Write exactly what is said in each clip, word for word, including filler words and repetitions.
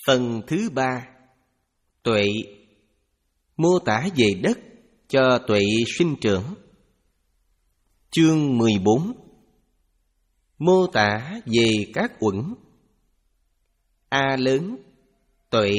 Phần thứ ba, tuệ, mô tả về đất cho tuệ sinh trưởng. Chương mười bốn, mô tả về các uẩn. A lớn, tuệ.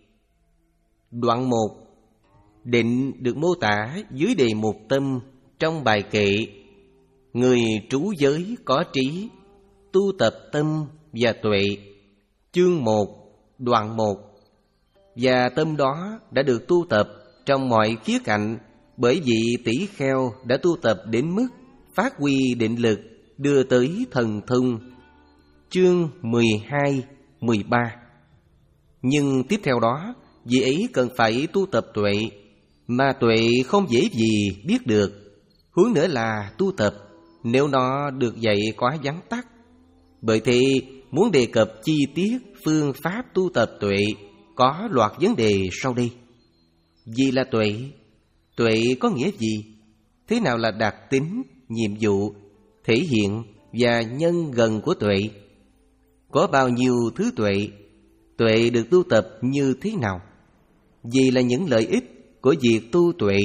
Đoạn một, định được mô tả dưới đề mục tâm trong bài kệ người trú giới có trí, tu tập tâm và tuệ. Chương một, đoạn một. Và tâm đó đã được tu tập trong mọi khía cạnh, bởi vì tỷ kheo đã tu tập đến mức phát huy định lực đưa tới thần thông. Chương mười hai, mười ba. Nhưng tiếp theo đó, vì ấy cần phải tu tập tuệ, mà tuệ không dễ gì biết được. Huống nữa là tu tập, nếu nó được dạy quá vắn tắt. Bởi thế, muốn đề cập chi tiết phương pháp tu tập tuệ, có loạt vấn đề sau đây. Gì là tuệ? Tuệ có nghĩa gì? Thế nào là đặc tính, nhiệm vụ, thể hiện và nhân gần của tuệ? Có bao nhiêu thứ tuệ? Tuệ được tu tập như thế nào? Gì là những lợi ích của việc tu tuệ?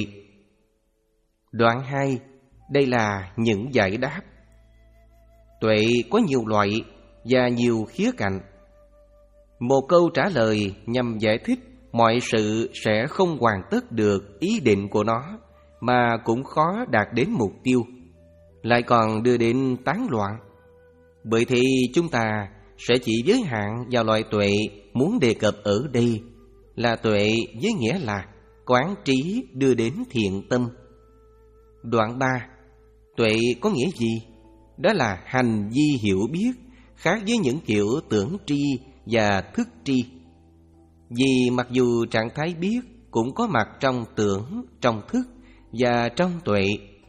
Đoạn hai, đây là những giải đáp. Tuệ có nhiều loại và nhiều khía cạnh. Một câu trả lời nhằm giải thích mọi sự sẽ không hoàn tất được ý định của nó, mà cũng khó đạt đến mục tiêu, lại còn đưa đến tán loạn. Bởi thế chúng ta sẽ chỉ giới hạn vào loại tuệ muốn đề cập ở đây, là tuệ với nghĩa là quán trí đưa đến thiện tâm. Đoạn ba, tuệ có nghĩa gì? Đó là hành vi hiểu biết, khác với những kiểu tưởng tri và thức tri. Vì mặc dù trạng thái biết cũng có mặt trong tưởng, trong thức và trong tuệ,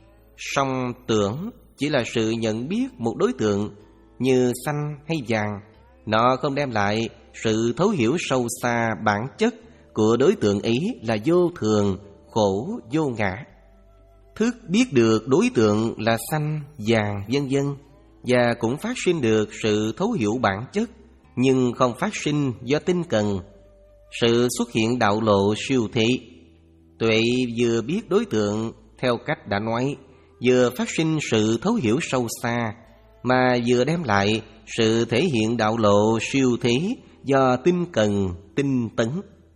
song tưởng chỉ là sự nhận biết một đối tượng như xanh hay vàng. Nó không đem lại sự thấu hiểu sâu xa bản chất của đối tượng ấy là vô thường, khổ, vô ngã. Thức biết được đối tượng là xanh, vàng, vân vân, và cũng phát sinh được sự thấu hiểu bản chất, nhưng không phát sinh do tinh cần. Sự xuất hiện đạo lộ siêu thị. Tuệ vừa biết đối tượng theo cách đã nói, vừa phát sinh sự thấu hiểu sâu xa, mà vừa đem lại sự thể hiện đạo lộ siêu thế do tinh cần, tinh tấn.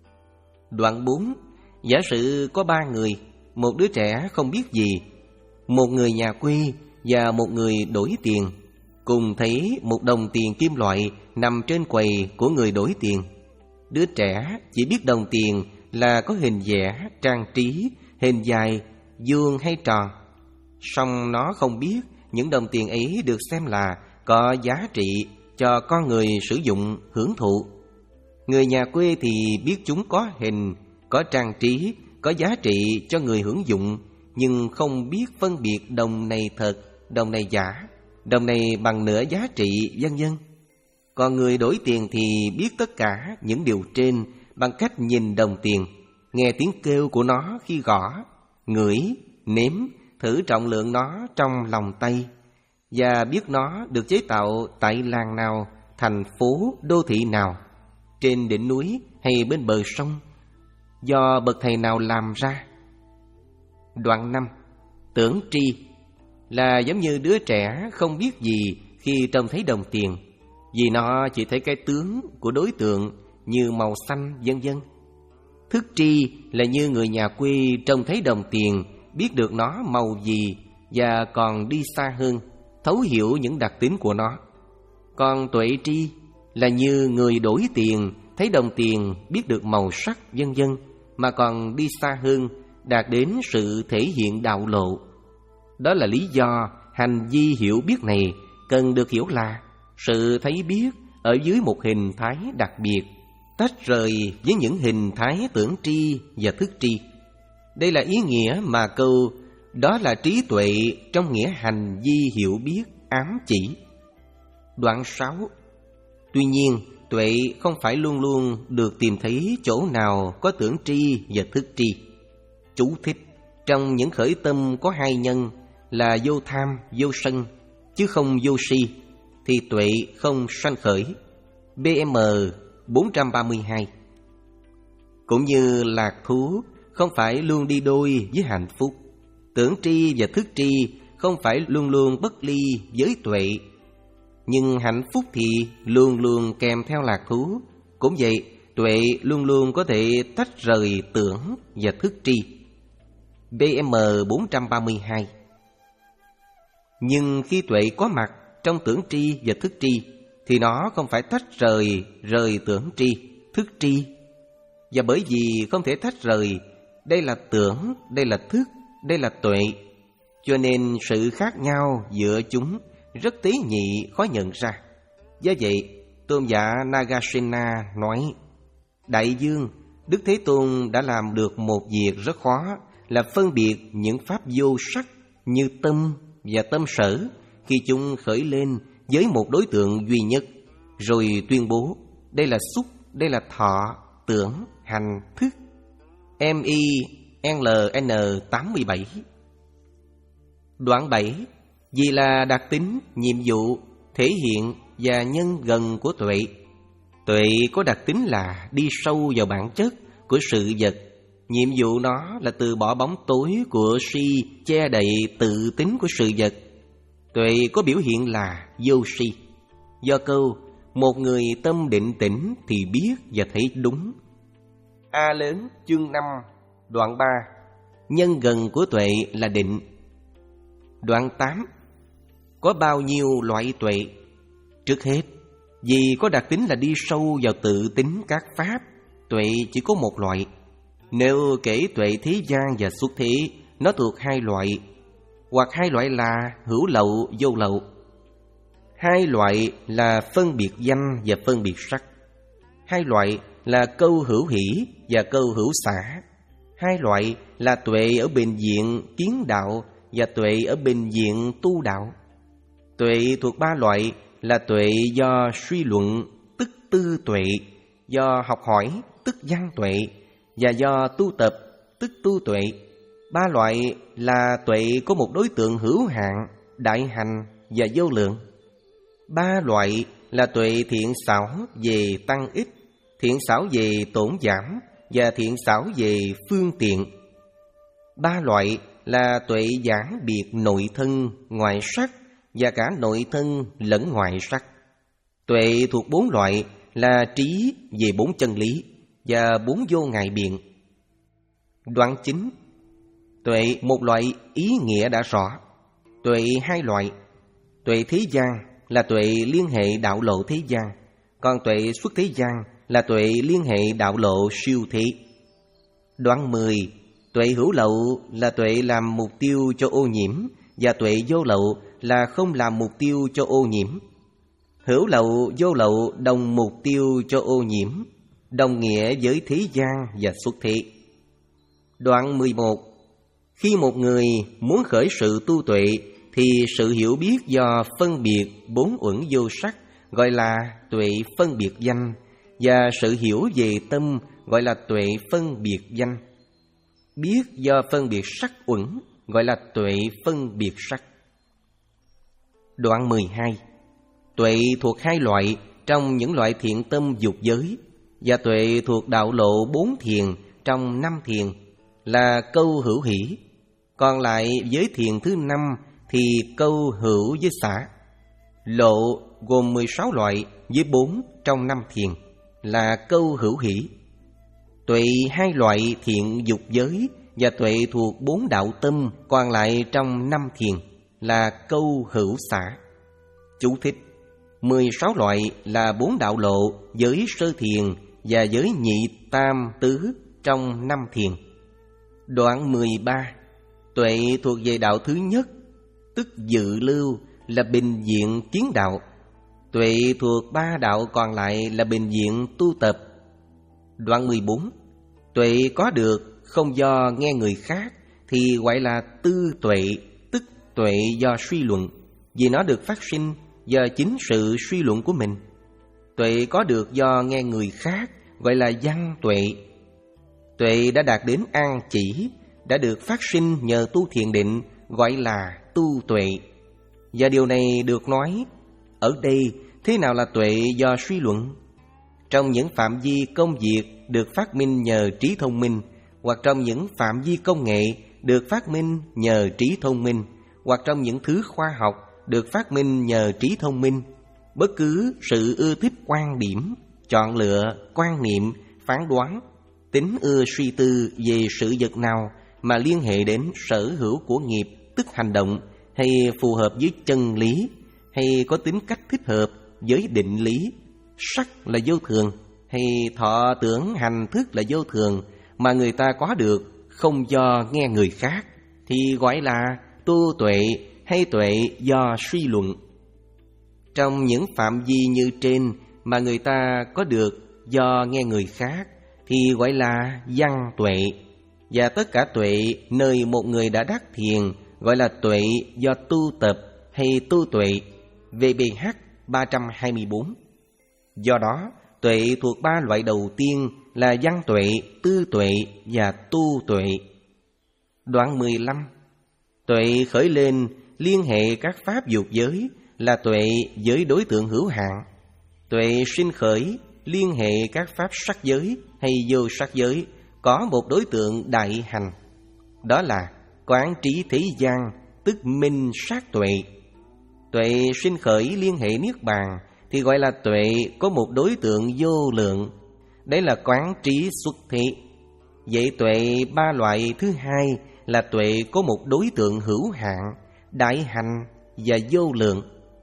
Đoạn bốn, giả sử có ba người, một đứa trẻ không biết gì, một người nhà quê và một người đổi tiền, cùng thấy một đồng tiền kim loại nằm trên quầy của người đổi tiền. Đứa trẻ chỉ biết đồng tiền là có hình vẽ, trang trí, hình dài, vuông hay tròn, song nó không biết những đồng tiền ấy được xem là có giá trị cho con người sử dụng hưởng thụ. Người nhà quê thì biết chúng có hình, có trang trí, có giá trị cho người hưởng dụng, nhưng không biết phân biệt đồng này thật, đồng này giả, đồng này bằng nửa giá trị, vân vân. Còn người đổi tiền thì biết tất cả những điều trên bằng cách nhìn đồng tiền, nghe tiếng kêu của nó khi gõ, ngửi, nếm, thử trọng lượng nó trong lòng tay, và biết nó được chế tạo tại làng nào, thành phố, đô thị nào, trên đỉnh núi hay bên bờ sông, do bậc thầy nào làm ra. Đoạn năm, tưởng tri là giống như đứa trẻ không biết gì khi trông thấy đồng tiền, vì nó chỉ thấy cái tướng của đối tượng như màu xanh, vân vân. Thức tri là như người nhà quê trông thấy đồng tiền, biết được nó màu gì và còn đi xa hơn, thấu hiểu những đặc tính của nó. Còn tuệ tri là như người đổi tiền, thấy đồng tiền, biết được màu sắc, vân vân, mà còn đi xa hơn, đạt đến sự thể hiện đạo lộ. Đó là lý do hành vi hiểu biết này cần được hiểu là sự thấy biết ở dưới một hình thái đặc biệt, tách rời với những hình thái tưởng tri và thức tri. Đây là ý nghĩa mà câu đó là trí tuệ trong nghĩa hành vi hiểu biết ám chỉ. Đoạn sáu, tuy nhiên tuệ không phải luôn luôn được tìm thấy chỗ nào có tưởng tri và thức tri. Chú thích: trong những khởi tâm có hai nhân là vô tham, vô sân, chứ không vô si, thì tuệ không sanh khởi. bê em bốn trăm ba mươi hai. Cũng như lạc thú không phải luôn đi đôi với hạnh phúc, tưởng tri và thức tri không phải luôn luôn bất ly với tuệ, nhưng hạnh phúc thì luôn luôn kèm theo lạc thú. Cũng vậy, tuệ luôn luôn có thể tách rời tưởng và thức tri. B M bốn trăm ba mươi hai. Nhưng khi tuệ có mặt trong tưởng tri và thức tri thì nó không phải tách rời rời tưởng tri, thức tri. Và bởi vì không thể tách rời, đây là tưởng, đây là thức, đây là tuệ, cho nên sự khác nhau giữa chúng rất tế nhị, khó nhận ra. Do vậy, tôn giả Nagasena nói: Đại dương, Đức Thế Tôn đã làm được một việc rất khó, là phân biệt những pháp vô sắc như tâm và tâm sở khi chúng khởi lên với một đối tượng duy nhất, rồi tuyên bố đây là xúc, đây là thọ, tưởng, hành, thức. M I L N tám mươi bảy. Đoạn bảy. Vì là đặc tính, nhiệm vụ, thể hiện và nhân gần của tuệ. Tuệ có đặc tính là đi sâu vào bản chất của sự vật. Nhiệm vụ nó là từ bỏ bóng tối của si che đậy tự tính của sự vật. Tuệ có biểu hiện là vô si. Do câu một người tâm định tĩnh thì biết và thấy đúng. A lớn chương năm đoạn ba. Nhân gần của tuệ là định. Đoạn tám. Có bao nhiêu loại tuệ? Trước hết, vì có đặc tính là đi sâu vào tự tính các pháp, tuệ chỉ có một loại. Nếu kể tuệ thế gian và xuất thế, nó thuộc hai loại, hoặc hai loại là hữu lậu, vô lậu. Hai loại là phân biệt danh và phân biệt sắc. Hai loại là câu hữu hỷ và câu hữu xả. Hai loại là tuệ ở bên diện kiến đạo và tuệ ở bên diện tu đạo. Tuệ thuộc ba loại là tuệ do suy luận, tức tư tuệ, do học hỏi, tức văn tuệ, và do tu tập, tức tu tuệ. Ba loại là tuệ có một đối tượng hữu hạn, đại hành và vô lượng. Ba loại là tuệ thiện xảo về tăng ích, thiện xảo về tổn giảm và thiện xảo về phương tiện. Ba loại là tuệ giảng biệt nội thân, ngoại sắc và cả nội thân lẫn ngoại sắc. Tuệ thuộc bốn loại là trí về bốn chân lý và bốn vô ngại biện. Đoạn chín. Tuệ một loại ý nghĩa đã rõ. Tuệ hai loại. Tuệ thế gian là tuệ liên hệ đạo lộ thế gian, còn tuệ xuất thế gian là tuệ liên hệ đạo lộ siêu thế. Đoạn mười. Tuệ hữu lậu là tuệ làm mục tiêu cho ô nhiễm, và tuệ vô lậu là không làm mục tiêu cho ô nhiễm. Hữu lậu, vô lậu đồng mục tiêu cho ô nhiễm, đồng nghĩa với thế gian và xuất thế. Đoạn mười một. Khi một người muốn khởi sự tu tuệ thì sự hiểu biết do phân biệt bốn uẩn vô sắc gọi là tuệ phân biệt danh, và sự hiểu về tâm gọi là tuệ phân biệt danh. Biết do phân biệt sắc uẩn gọi là tuệ phân biệt sắc. Đoạn mười hai. Tuệ thuộc hai loại trong những loại thiện tâm dục giới, và tuệ thuộc đạo lộ bốn thiền trong năm thiền là câu hữu hỷ. Còn lại với thiền thứ năm thì câu hữu với xả. Lộ gồm mười sáu loại với bốn trong năm thiền là câu hữu hỷ. Tuệ hai loại thiện dục giới và tuệ thuộc bốn đạo tâm còn lại trong năm thiền là câu hữu xả. Chú thích: mười sáu loại là bốn đạo lộ giới sơ thiền và giới nhị tam tứ trong năm thiền. Đoạn mười ba. Tuệ thuộc về đạo thứ nhất, tức dự lưu, là bình diện kiến đạo. Tuệ thuộc ba đạo còn lại là bình diện tu tập. Đoạn mười bốn. Tuệ có được không do nghe người khác thì gọi là tư tuệ, tức tuệ do suy luận, vì nó được phát sinh do chính sự suy luận của mình. Tuệ có được do nghe người khác gọi là văn tuệ. Tuệ đã đạt đến an chỉ, đã được phát sinh nhờ tu thiền định gọi là tu tuệ. Và điều này được nói ở đây thế nào là tuệ do suy luận? trong những phạm vi công việc được phát minh nhờ trí thông minh, hoặc trong những phạm vi công nghệ được phát minh nhờ trí thông minh, hoặc trong những thứ khoa học được phát minh nhờ trí thông minh. Bất cứ sự ưa thích quan điểm, chọn lựa, quan niệm, phán đoán, tính ưa suy tư về sự vật nào mà liên hệ đến sở hữu của nghiệp, tức hành động, hay phù hợp với chân lý, hay có tính cách thích hợp với định lý, sắc là vô thường, hay thọ tưởng hành thức là vô thường, mà người ta có được không do nghe người khác, thì gọi là tu tuệ hay tuệ do suy luận. Trong những phạm vi như trên mà người ta có được do nghe người khác thì gọi là văn tuệ. Và tất cả tuệ nơi một người đã đắc thiền gọi là tuệ do tu tập hay tu tuệ. vê bê hát ba trăm hai mươi bốn. Do đó, tuệ thuộc ba loại đầu tiên là văn tuệ, tư tuệ và tu tuệ. Đoạn mười lăm. Tuệ khởi lên liên hệ các pháp dục giới là tuệ với đối tượng hữu hạn. Tuệ sinh khởi liên hệ các pháp sắc giới hay vô sắc giới có một đối tượng đại hành. Đó là quán trí thế gian, tức minh sát tuệ. Tuệ sinh khởi liên hệ niết bàn thì gọi là tuệ có một đối tượng vô lượng. Đấy là quán trí xuất thế. Vậy tuệ ba loại thứ hai là tuệ có một đối tượng hữu hạn, đại hành và vô lượng.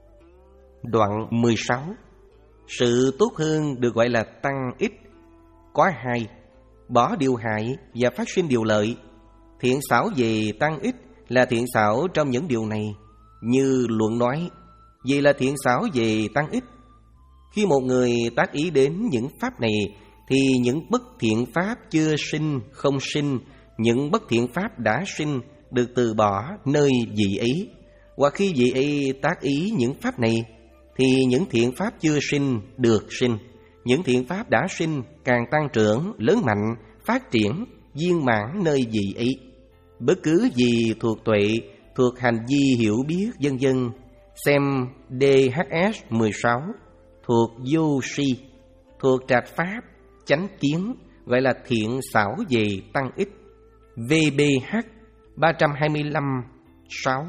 Đoạn mười sáu. Sự tốt hơn được gọi là tăng ích. Có hai: bỏ điều hại và phát sinh điều lợi. Thiện xảo về tăng ích là thiện xảo trong những điều này. Như luận nói, vì là thiện xảo về tăng ích. Khi một người tác ý đến những pháp này thì những bất thiện pháp chưa sinh, không sinh, những bất thiện pháp đã sinh được từ bỏ nơi vị ấy. Hoặc khi vị ấy tác ý những pháp này thì những thiện pháp chưa sinh được sinh. Những thiện pháp đã sinh càng tăng trưởng, lớn mạnh, phát triển, viên mãn nơi vị ấy. Bất cứ gì thuộc tuệ, thuộc hành vi hiểu biết vân vân, xem đê hát ét mười sáu, thuộc vô si, thuộc trạch pháp, chánh kiến, gọi là thiện xảo về tăng ích. vê bê hát ba trăm hai mươi lăm sáu.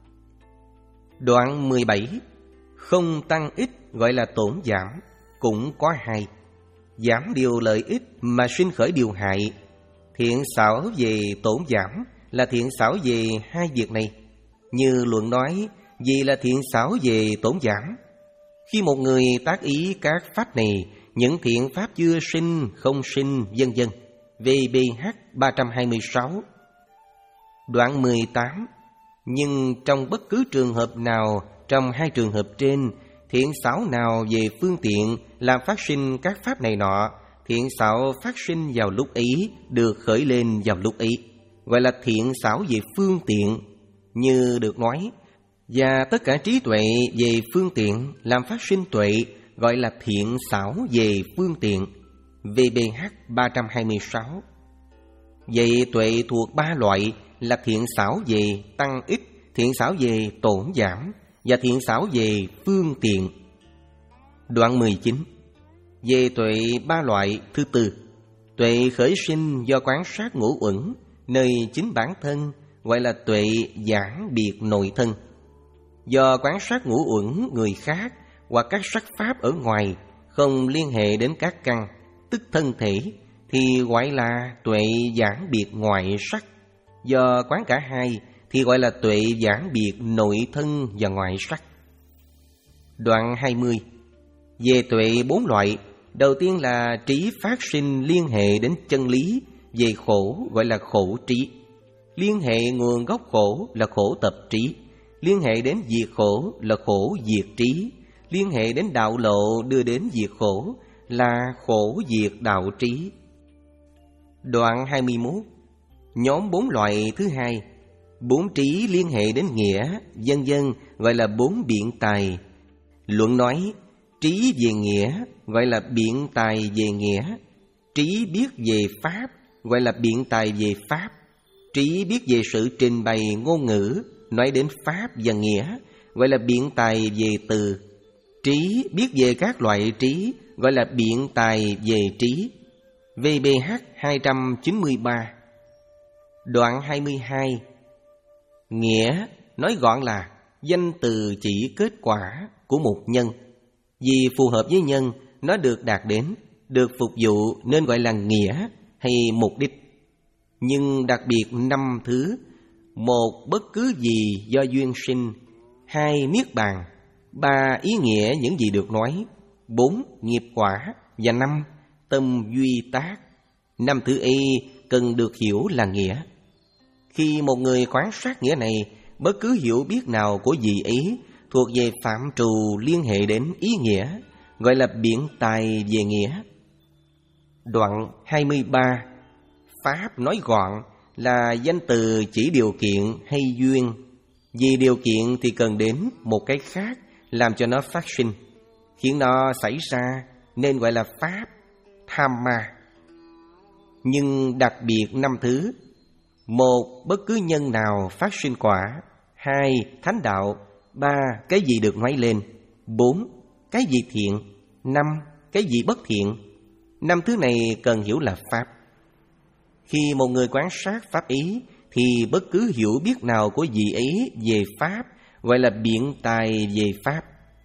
Đoạn mười bảy. Không tăng ích gọi là tổn giảm, cũng có hai: giảm điều lợi ích mà sinh khởi điều hại. Thiện xảo về tổn giảm là thiện xảo về hai việc này. Như luận nói, vì là thiện xảo về tổn giảm. Khi một người tác ý các pháp này, những thiện pháp chưa sinh, không sinh, vân vân. vê bê hát ba trăm hai mươi sáu. Đoạn mười tám. Nhưng trong bất cứ trường hợp nào trong hai trường hợp trên, thiện xảo nào về phương tiện làm phát sinh các pháp này nọ, thiện xảo phát sinh vào lúc ấy, được khởi lên vào lúc ấy, gọi là thiện xảo về phương tiện. Như được nói, và tất cả trí tuệ về phương tiện làm phát sinh tuệ gọi là thiện xảo về phương tiện. vê bê hát ba trăm hai mươi sáu. Vậy tuệ thuộc ba loại là thiện xảo về tăng ích, thiện xảo về tổn giảm và thiện xảo về phương tiện. Đoạn mười chín. Về tuệ ba loại thứ tư, tuệ khởi sinh do quán sát ngũ uẩn nơi chính bản thân gọi là tuệ giảng biệt nội thân. Do quán sát ngũ uẩn người khác hoặc các sắc pháp ở ngoài không liên hệ đến các căn, tức thân thể, thì gọi là tuệ giảng biệt ngoại sắc. Do quán cả hai thì gọi là tuệ giảng biệt nội thân và ngoại sắc. Đoạn hai mươi. Về tuệ bốn loại, đầu tiên là trí phát sinh liên hệ đến chân lý về khổ gọi là khổ trí. Liên hệ nguồn gốc khổ là khổ tập trí. Liên hệ đến diệt khổ là khổ diệt trí. Liên hệ đến đạo lộ đưa đến diệt khổ là khổ diệt đạo trí. Đoạn hai mươi mốt. Nhóm bốn loại thứ hai, bốn trí liên hệ đến nghĩa, vân vân, gọi là bốn biện tài. Luận nói, trí về nghĩa gọi là biện tài về nghĩa. Trí biết về pháp gọi là biện tài về pháp. Trí biết về sự trình bày ngôn ngữ nói đến pháp và nghĩa gọi là biện tài về từ. Trí biết về các loại trí gọi là biện tài về trí. vê bê hát hai trăm chín mươi ba. Đoạn hai mươi hai. Nghĩa nói gọn là danh từ chỉ kết quả của một nhân. Vì phù hợp với nhân, nó được đạt đến, được phục vụ nên gọi là nghĩa hay mục đích. Nhưng đặc biệt năm thứ: một, bất cứ gì do duyên sinh; hai, niết bàn; ba, ý nghĩa những gì được nói; bốn, nghiệp quả; và năm, tâm duy tác. Năm thứ y cần được hiểu là nghĩa. Khi một người quan sát nghĩa này, bất cứ hiểu biết nào của gì ấy thuộc về phạm trù liên hệ đến ý nghĩa, gọi là biện tài về nghĩa. Đoạn hai mươi ba. Pháp nói gọn là danh từ chỉ điều kiện hay duyên. Vì điều kiện thì cần đến một cái khác làm cho nó phát sinh, khiến nó xảy ra, nên gọi là pháp, tham ma. Nhưng đặc biệt năm thứ: một, bất cứ nhân nào phát sinh quả; hai, thánh đạo; ba, cái gì được nói lên; bốn, cái gì thiện; năm, cái gì bất thiện. Năm thứ này cần hiểu là pháp. Khi một người quan sát pháp ý, thì bất cứ hiểu biết nào của vị ấy về pháp gọi là biện tài về pháp.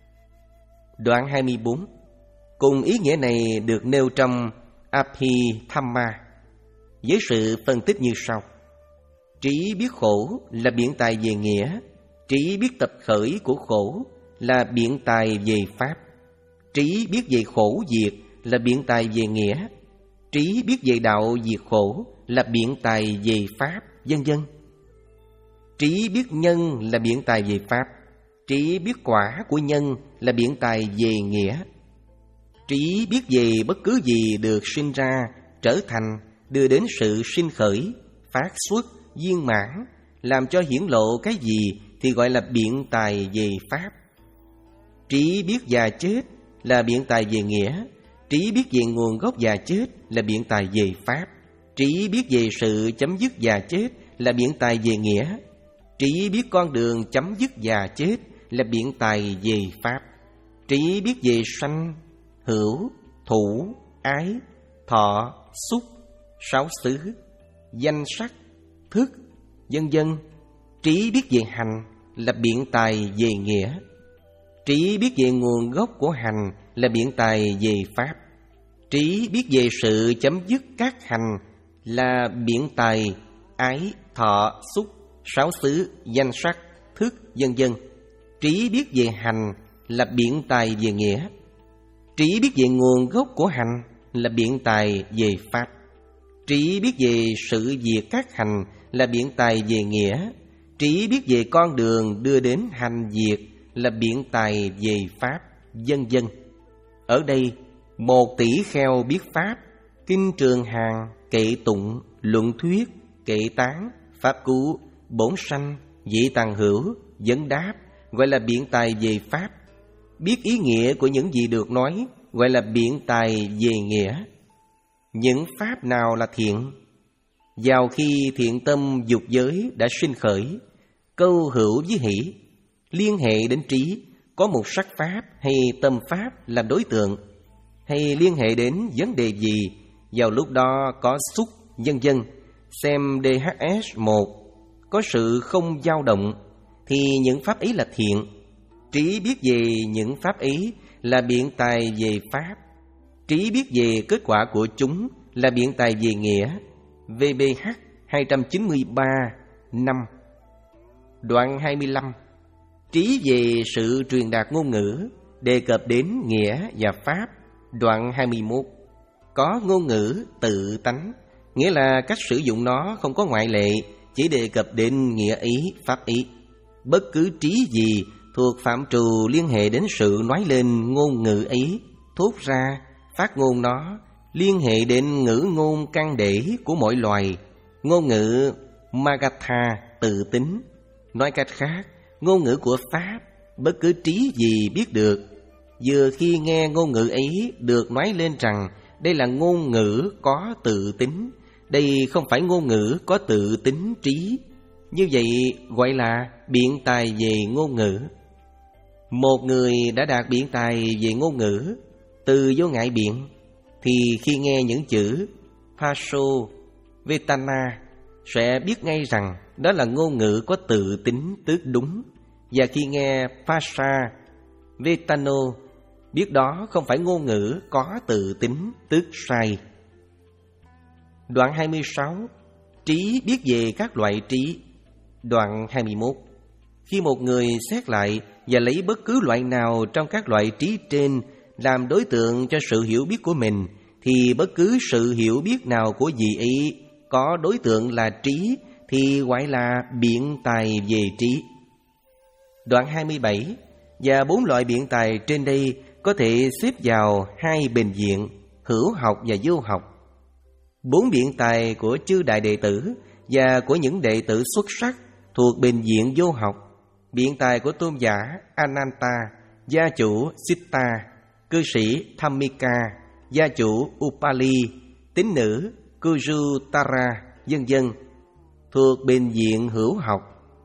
Đoạn hai mươi bốn. Cùng ý nghĩa này được nêu trong Abhidhamma với sự phân tích như sau: trí biết khổ là biện tài về nghĩa; trí biết tập khởi của khổ là biện tài về pháp; trí biết về khổ diệt là biện tài về nghĩa; trí biết về đạo diệt khổ là biện tài về pháp, vân vân. Trí biết nhân là biện tài về pháp; trí biết quả của nhân là biện tài về nghĩa. Trí biết về bất cứ gì được sinh ra, trở thành, đưa đến sự sinh khởi, phát xuất, viên mãn, làm cho hiển lộ cái gì thì gọi là biện tài về pháp. Trí biết già chết là biện tài về nghĩa; trí biết về nguồn gốc già chết là biện tài về pháp; trí biết về sự chấm dứt già chết là biện tài về nghĩa; trí biết con đường chấm dứt già chết là biện tài về pháp; trí biết về sanh, hữu, thủ, ái, thọ, xúc, sáu xứ, danh sắc, thức, vân vân. Trí biết về hành là biện tài về nghĩa; trí biết về nguồn gốc của hành là biện tài về pháp; trí biết về sự chấm dứt các hành là biện tài ái, thọ, xúc, sáu xứ, danh sắc, thức, vân vân. Trí biết về hành là biện tài về nghĩa; trí biết về nguồn gốc của hành là biện tài về pháp; trí biết về sự diệt các hành là biện tài về nghĩa; trí biết về con đường đưa đến hành diệt là biện tài về pháp, vân vân. Ở đây, một tỷ kheo biết pháp, kinh trường hàng, kệ tụng, luận thuyết, kệ tán, pháp cứu, bổn sanh, vị tằng hữu, vấn đáp, gọi là biện tài về pháp. Biết ý nghĩa của những gì được nói gọi là biện tài về nghĩa. Những pháp nào là thiện? Vào khi thiện tâm dục giới đã sinh khởi, câu hữu với hỷ, liên hệ đến trí, có một sắc pháp hay tâm pháp làm đối tượng, hay liên hệ đến vấn đề gì, vào lúc đó có xúc, vân vân, xem đê hát ét một, có sự không dao động, thì những pháp ấy là thiện. Trí biết về những pháp ấy là biện tài về pháp. Trí biết về kết quả của chúng là biện tài về nghĩa. vê bê hát hai trăm chín mươi ba năm. Đoạn hai mươi lăm. Trí về sự truyền đạt ngôn ngữ, đề cập đến nghĩa và pháp. Đoạn hai mươi mốt. Có ngôn ngữ tự tánh, nghĩa là cách sử dụng nó không có ngoại lệ, chỉ đề cập đến nghĩa ý, pháp ý. Bất cứ trí gì thuộc phạm trù liên hệ đến sự nói lên ngôn ngữ ấy, thốt ra, phát ngôn nó, liên hệ đến ngữ ngôn căn để của mỗi loài, ngôn ngữ Magatha tự tính. Nói cách khác, ngôn ngữ của Pháp, bất cứ trí gì biết được, vừa khi nghe ngôn ngữ ấy được nói lên rằng đây là ngôn ngữ có tự tính, đây không phải ngôn ngữ có tự tính trí, như vậy gọi là biện tài về ngôn ngữ. Một người đã đạt biện tài về ngôn ngữ, từ vô ngại biện, thì khi nghe những chữ Paso, Vetana sẽ biết ngay rằng đó là ngôn ngữ có tự tính tước đúng. Và khi nghe Pasa, Vetano, biết đó không phải ngôn ngữ có tự tính tước sai. Đoạn hai mươi sáu. Trí biết về các loại trí. Đoạn hai mươi mốt. Khi một người xét lại và lấy bất cứ loại nào trong các loại trí trên làm đối tượng cho sự hiểu biết của mình, thì bất cứ sự hiểu biết nào của vị ấy có đối tượng là trí thì gọi là biện tài về trí. Đoạn hai mươi bảy. Và bốn loại biện tài trên đây có thể xếp vào hai bình diện, hữu học và vô học. Bốn biện tài của chư đại đệ tử và của những đệ tử xuất sắc thuộc bình diện vô học. Biện tài của tôn giả Ananta, gia chủ Sitta, cư sĩ Dhammika, gia chủ Upali, tín nữ Kujutara, vân vân, thuộc bình diện hữu học.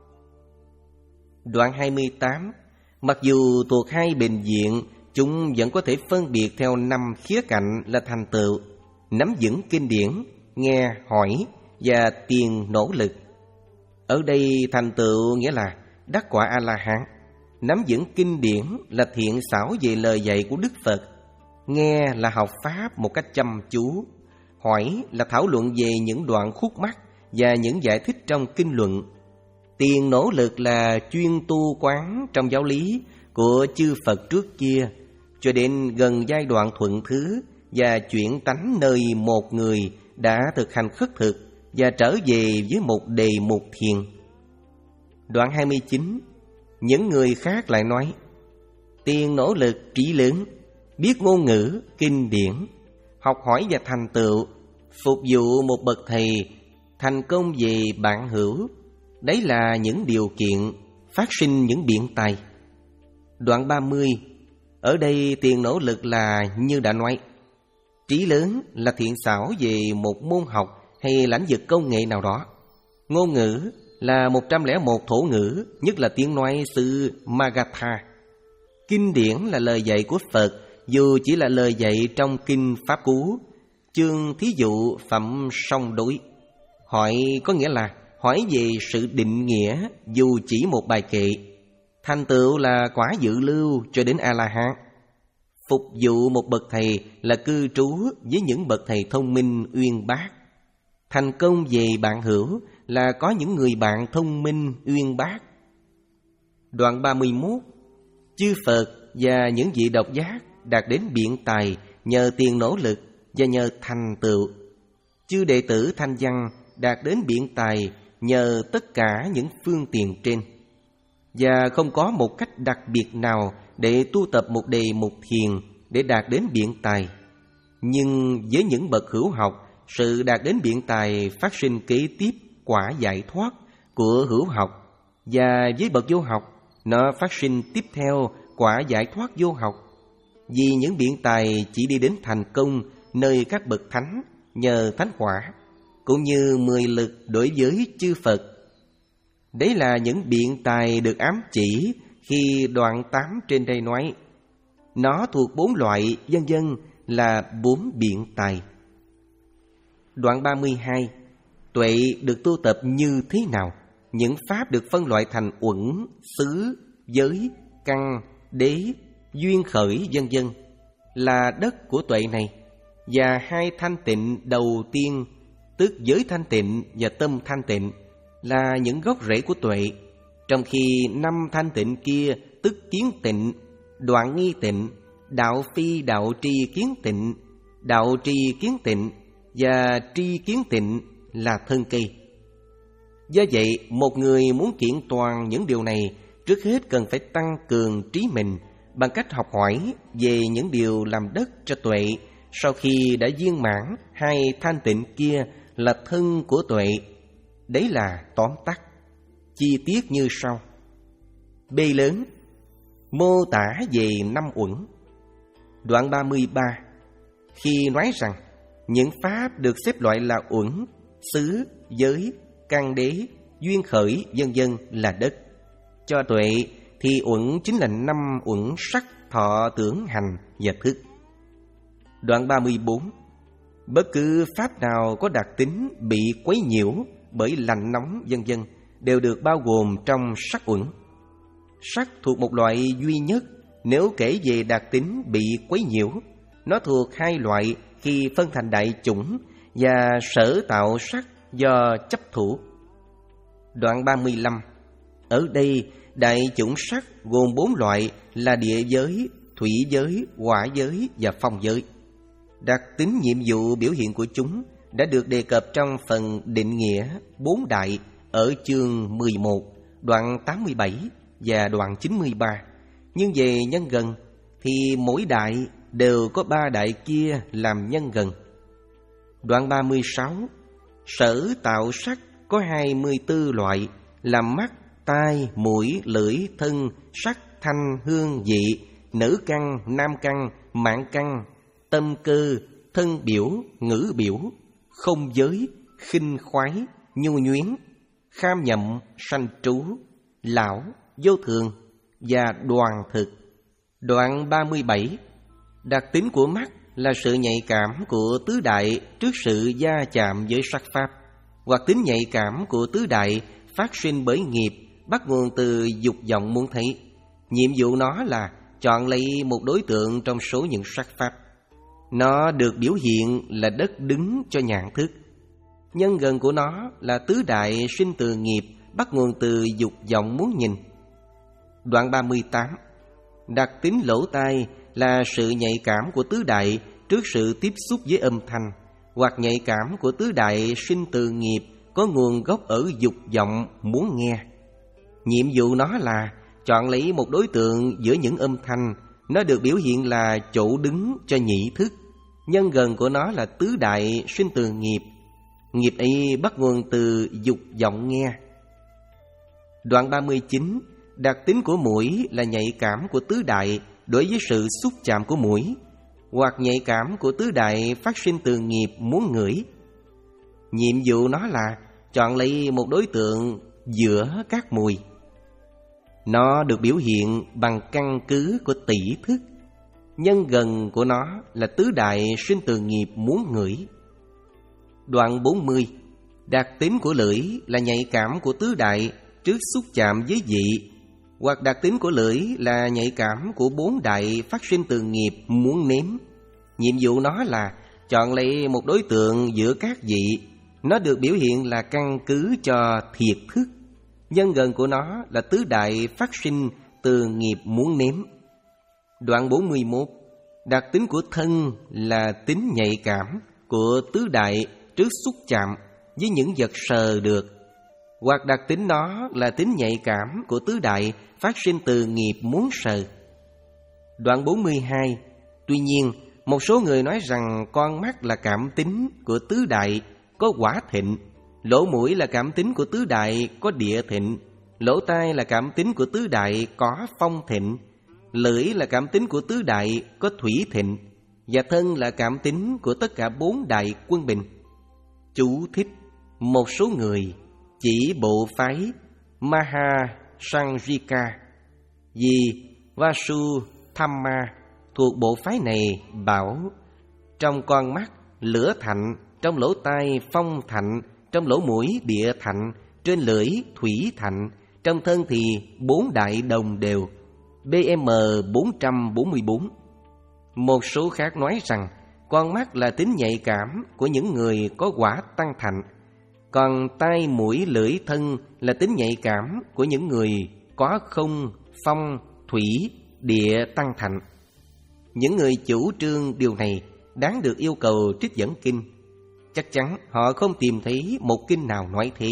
Đoạn hai mươi tám. Mặc dù thuộc hai bình diện, chúng vẫn có thể phân biệt theo năm khía cạnh là thành tựu: nắm vững kinh điển, nghe, hỏi và tiền nỗ lực. Ở đây thành tựu nghĩa là đắc quả A-la-hán, nắm vững kinh điển là thiện xảo về lời dạy của Đức Phật, nghe là học pháp một cách chăm chú, hỏi là thảo luận về những đoạn khúc mắc và những giải thích trong kinh luận. Tiền nỗ lực là chuyên tu quán trong giáo lý của chư Phật trước kia, cho đến gần giai đoạn thuận thứ và chuyển tánh nơi một người đã thực hành khất thực và trở về với một đề mục thiền. Đoạn hai mươi chín. Những người khác lại nói: tiền nỗ lực trí lớn, biết ngôn ngữ, kinh điển, học hỏi và thành tựu, phục vụ một bậc thầy, thành công về bạn hữu. Đấy là những điều kiện phát sinh những biện tài. Đoạn ba mươi. Ở đây tiền nỗ lực là như đã nói. Trí lớn là thiện xảo về một môn học hay lĩnh vực công nghệ nào đó. Ngôn ngữ là một trăm lẻ một thổ ngữ, nhất là tiếng nói xứ Magadha. Kinh điển là lời dạy của Phật, dù chỉ là lời dạy trong kinh Pháp Cú, chương thí dụ phẩm song đối. Hỏi có nghĩa là hỏi về sự định nghĩa, dù chỉ một bài kệ. Thành tựu là quả dự lưu cho đến A-la-hán. Phục vụ một bậc thầy là cư trú với những bậc thầy thông minh uyên bác. Thành công về bạn hữu là có những người bạn thông minh uyên bác. Đoạn ba mươi mốt. Chư Phật và những vị độc giác đạt đến biện tài nhờ tiền nỗ lực và nhờ thành tựu. Chư đệ tử thanh văn đạt đến biện tài nhờ tất cả những phương tiện trên. Và không có một cách đặc biệt nào để tu tập một đề mục thiền để đạt đến biện tài. Nhưng với những bậc hữu học, sự đạt đến biện tài phát sinh kế tiếp quả giải thoát của hữu học, và với bậc vô học, nó phát sinh tiếp theo quả giải thoát vô học. Vì những biện tài chỉ đi đến thành công nơi các bậc thánh nhờ thánh quả, cũng như mười lực đối với chư Phật. Đấy là những biện tài được ám chỉ khi đoạn tám trên đây nói nó thuộc bốn loại, vân vân, là bốn biện tài. Đoạn ba mươi hai. Tuệ được tu tập như thế nào? Những pháp được phân loại thành uẩn, xứ, giới, căn, đế, duyên khởi, vân vân, là đất của tuệ này. Và hai thanh tịnh đầu tiên, tức giới thanh tịnh và tâm thanh tịnh, là những gốc rễ của tuệ. Trong khi năm thanh tịnh kia, tức kiến tịnh, đoạn nghi tịnh, đạo phi đạo tri kiến tịnh, đạo tri kiến tịnh và tri kiến tịnh là thân cây. Do vậy, một người muốn kiện toàn những điều này, trước hết cần phải tăng cường trí mình bằng cách học hỏi về những điều làm đất cho tuệ. Sau khi đã viên mãn hai thanh tịnh kia là thân của tuệ. Đấy là tóm tắt. Chi tiết như sau. B lớn, mô tả về năm uẩn. Đoạn ba mươi ba. Khi nói rằng những pháp được xếp loại là uẩn, xứ, giới, căn đế, duyên khởi, vân vân là đất cho tuệ, thì uẩn chính là năm uẩn sắc, thọ, tưởng, hành và thức. Đoạn ba mươi bốn. Bất cứ pháp nào có đặc tính bị quấy nhiễu bởi lạnh nóng vân vân đều được bao gồm trong sắc uẩn. Sắc thuộc một loại duy nhất nếu kể về đặc tính bị quấy nhiễu. Nó thuộc hai loại khi phân thành đại chủng và sở tạo sắc do chấp thủ. Đoạn ba mươi lăm. Ở đây đại chủng sắc gồm bốn loại là địa giới, thủy giới, hỏa giới và phong giới. Đặc tính nhiệm vụ biểu hiện của chúng đã được đề cập trong phần định nghĩa bốn đại ở chương mười một, đoạn tám mươi bảy và đoạn chín mươi ba. Nhưng về nhân gần thì mỗi đại đều có ba đại kia làm nhân gần. Đoạn ba mươi sáu. Sở tạo sắc có hai mươi tư loại là mắt, tai, mũi, lưỡi, thân, sắc, thanh, hương, vị, nữ căn, nam căn, mạng căn, tâm cơ, thân biểu, ngữ biểu, không giới, khinh khoái, nhu nhuyến, kham nhậm, sanh trú, lão, vô thường và đoàn thực. Đoạn ba mươi bảy. Đặc tính của mắt là sự nhạy cảm của tứ đại trước sự va chạm với sắc pháp, hoặc tính nhạy cảm của tứ đại phát sinh bởi nghiệp bắt nguồn từ dục vọng muốn thấy. Nhiệm vụ nó là chọn lấy một đối tượng trong số những sắc pháp. Nó được biểu hiện là đất đứng cho nhãn thức. Nhân gần của nó là tứ đại sinh từ nghiệp bắt nguồn từ dục vọng muốn nhìn. Đoạn ba mươi tám. Đặc tính lỗ tai là sự nhạy cảm của tứ đại trước sự tiếp xúc với âm thanh, hoặc nhạy cảm của tứ đại sinh từ nghiệp có nguồn gốc ở dục vọng muốn nghe. Nhiệm vụ nó là chọn lấy một đối tượng giữa những âm thanh. Nó được biểu hiện là chỗ đứng cho nhị thức. Nhân gần của nó là tứ đại sinh từ nghiệp. Nghiệp ấy bắt nguồn từ dục vọng nghe. Đoạn ba mươi chín. Đặc tính của mũi là nhạy cảm của tứ đại đối với sự xúc chạm của mũi, hoặc nhạy cảm của tứ đại phát sinh từ nghiệp muốn ngửi. Nhiệm vụ nó là chọn lấy một đối tượng giữa các mùi. Nó được biểu hiện bằng căn cứ của tỷ thức. Nhân gần của nó là tứ đại sinh từ nghiệp muốn ngửi. Đoạn bốn mươi. Đặc tính của lưỡi là nhạy cảm của tứ đại trước xúc chạm với vị, hoặc đặc tính của lưỡi là nhạy cảm của bốn đại phát sinh từ nghiệp muốn nếm. Nhiệm vụ nó là chọn lấy một đối tượng giữa các vị. Nó được biểu hiện là căn cứ cho thiệt thức. Nhân gần của nó là tứ đại phát sinh từ nghiệp muốn nếm. Đoạn bốn mươi mốt. Đặc tính của thân là tính nhạy cảm của tứ đại trước xúc chạm với những vật sờ được, hoặc đặc tính nó là tính nhạy cảm của tứ đại phát sinh từ nghiệp muốn sờ. Đoạn bốn mươi hai. Tuy nhiên, một số người nói rằng con mắt là cảm tính của tứ đại có quả thịnh, lỗ mũi là cảm tính của tứ đại có địa thịnh, lỗ tai là cảm tính của tứ đại có phong thịnh, lưỡi là cảm tính của tứ đại có thủy thịnh, và thân là cảm tính của tất cả bốn đại quân bình. Chú thích: một số người chỉ bộ phái Maha Sanghika vì Vasu Thamma thuộc bộ phái này bảo: trong con mắt lửa thạnh, trong lỗ tai phong thạnh, trong lỗ mũi địa thạnh, trên lưỡi thủy thạnh, trong thân thì bốn đại đồng đều. B M bốn trăm bốn mươi bốn. Một số khác nói rằng con mắt là tính nhạy cảm của những người có quả tăng thạnh, còn tai mũi lưỡi thân là tính nhạy cảm của những người có không, phong, thủy, địa tăng thạnh. Những người chủ trương điều này đáng được yêu cầu trích dẫn kinh. Chắc chắn họ không tìm thấy một kinh nào nói thế.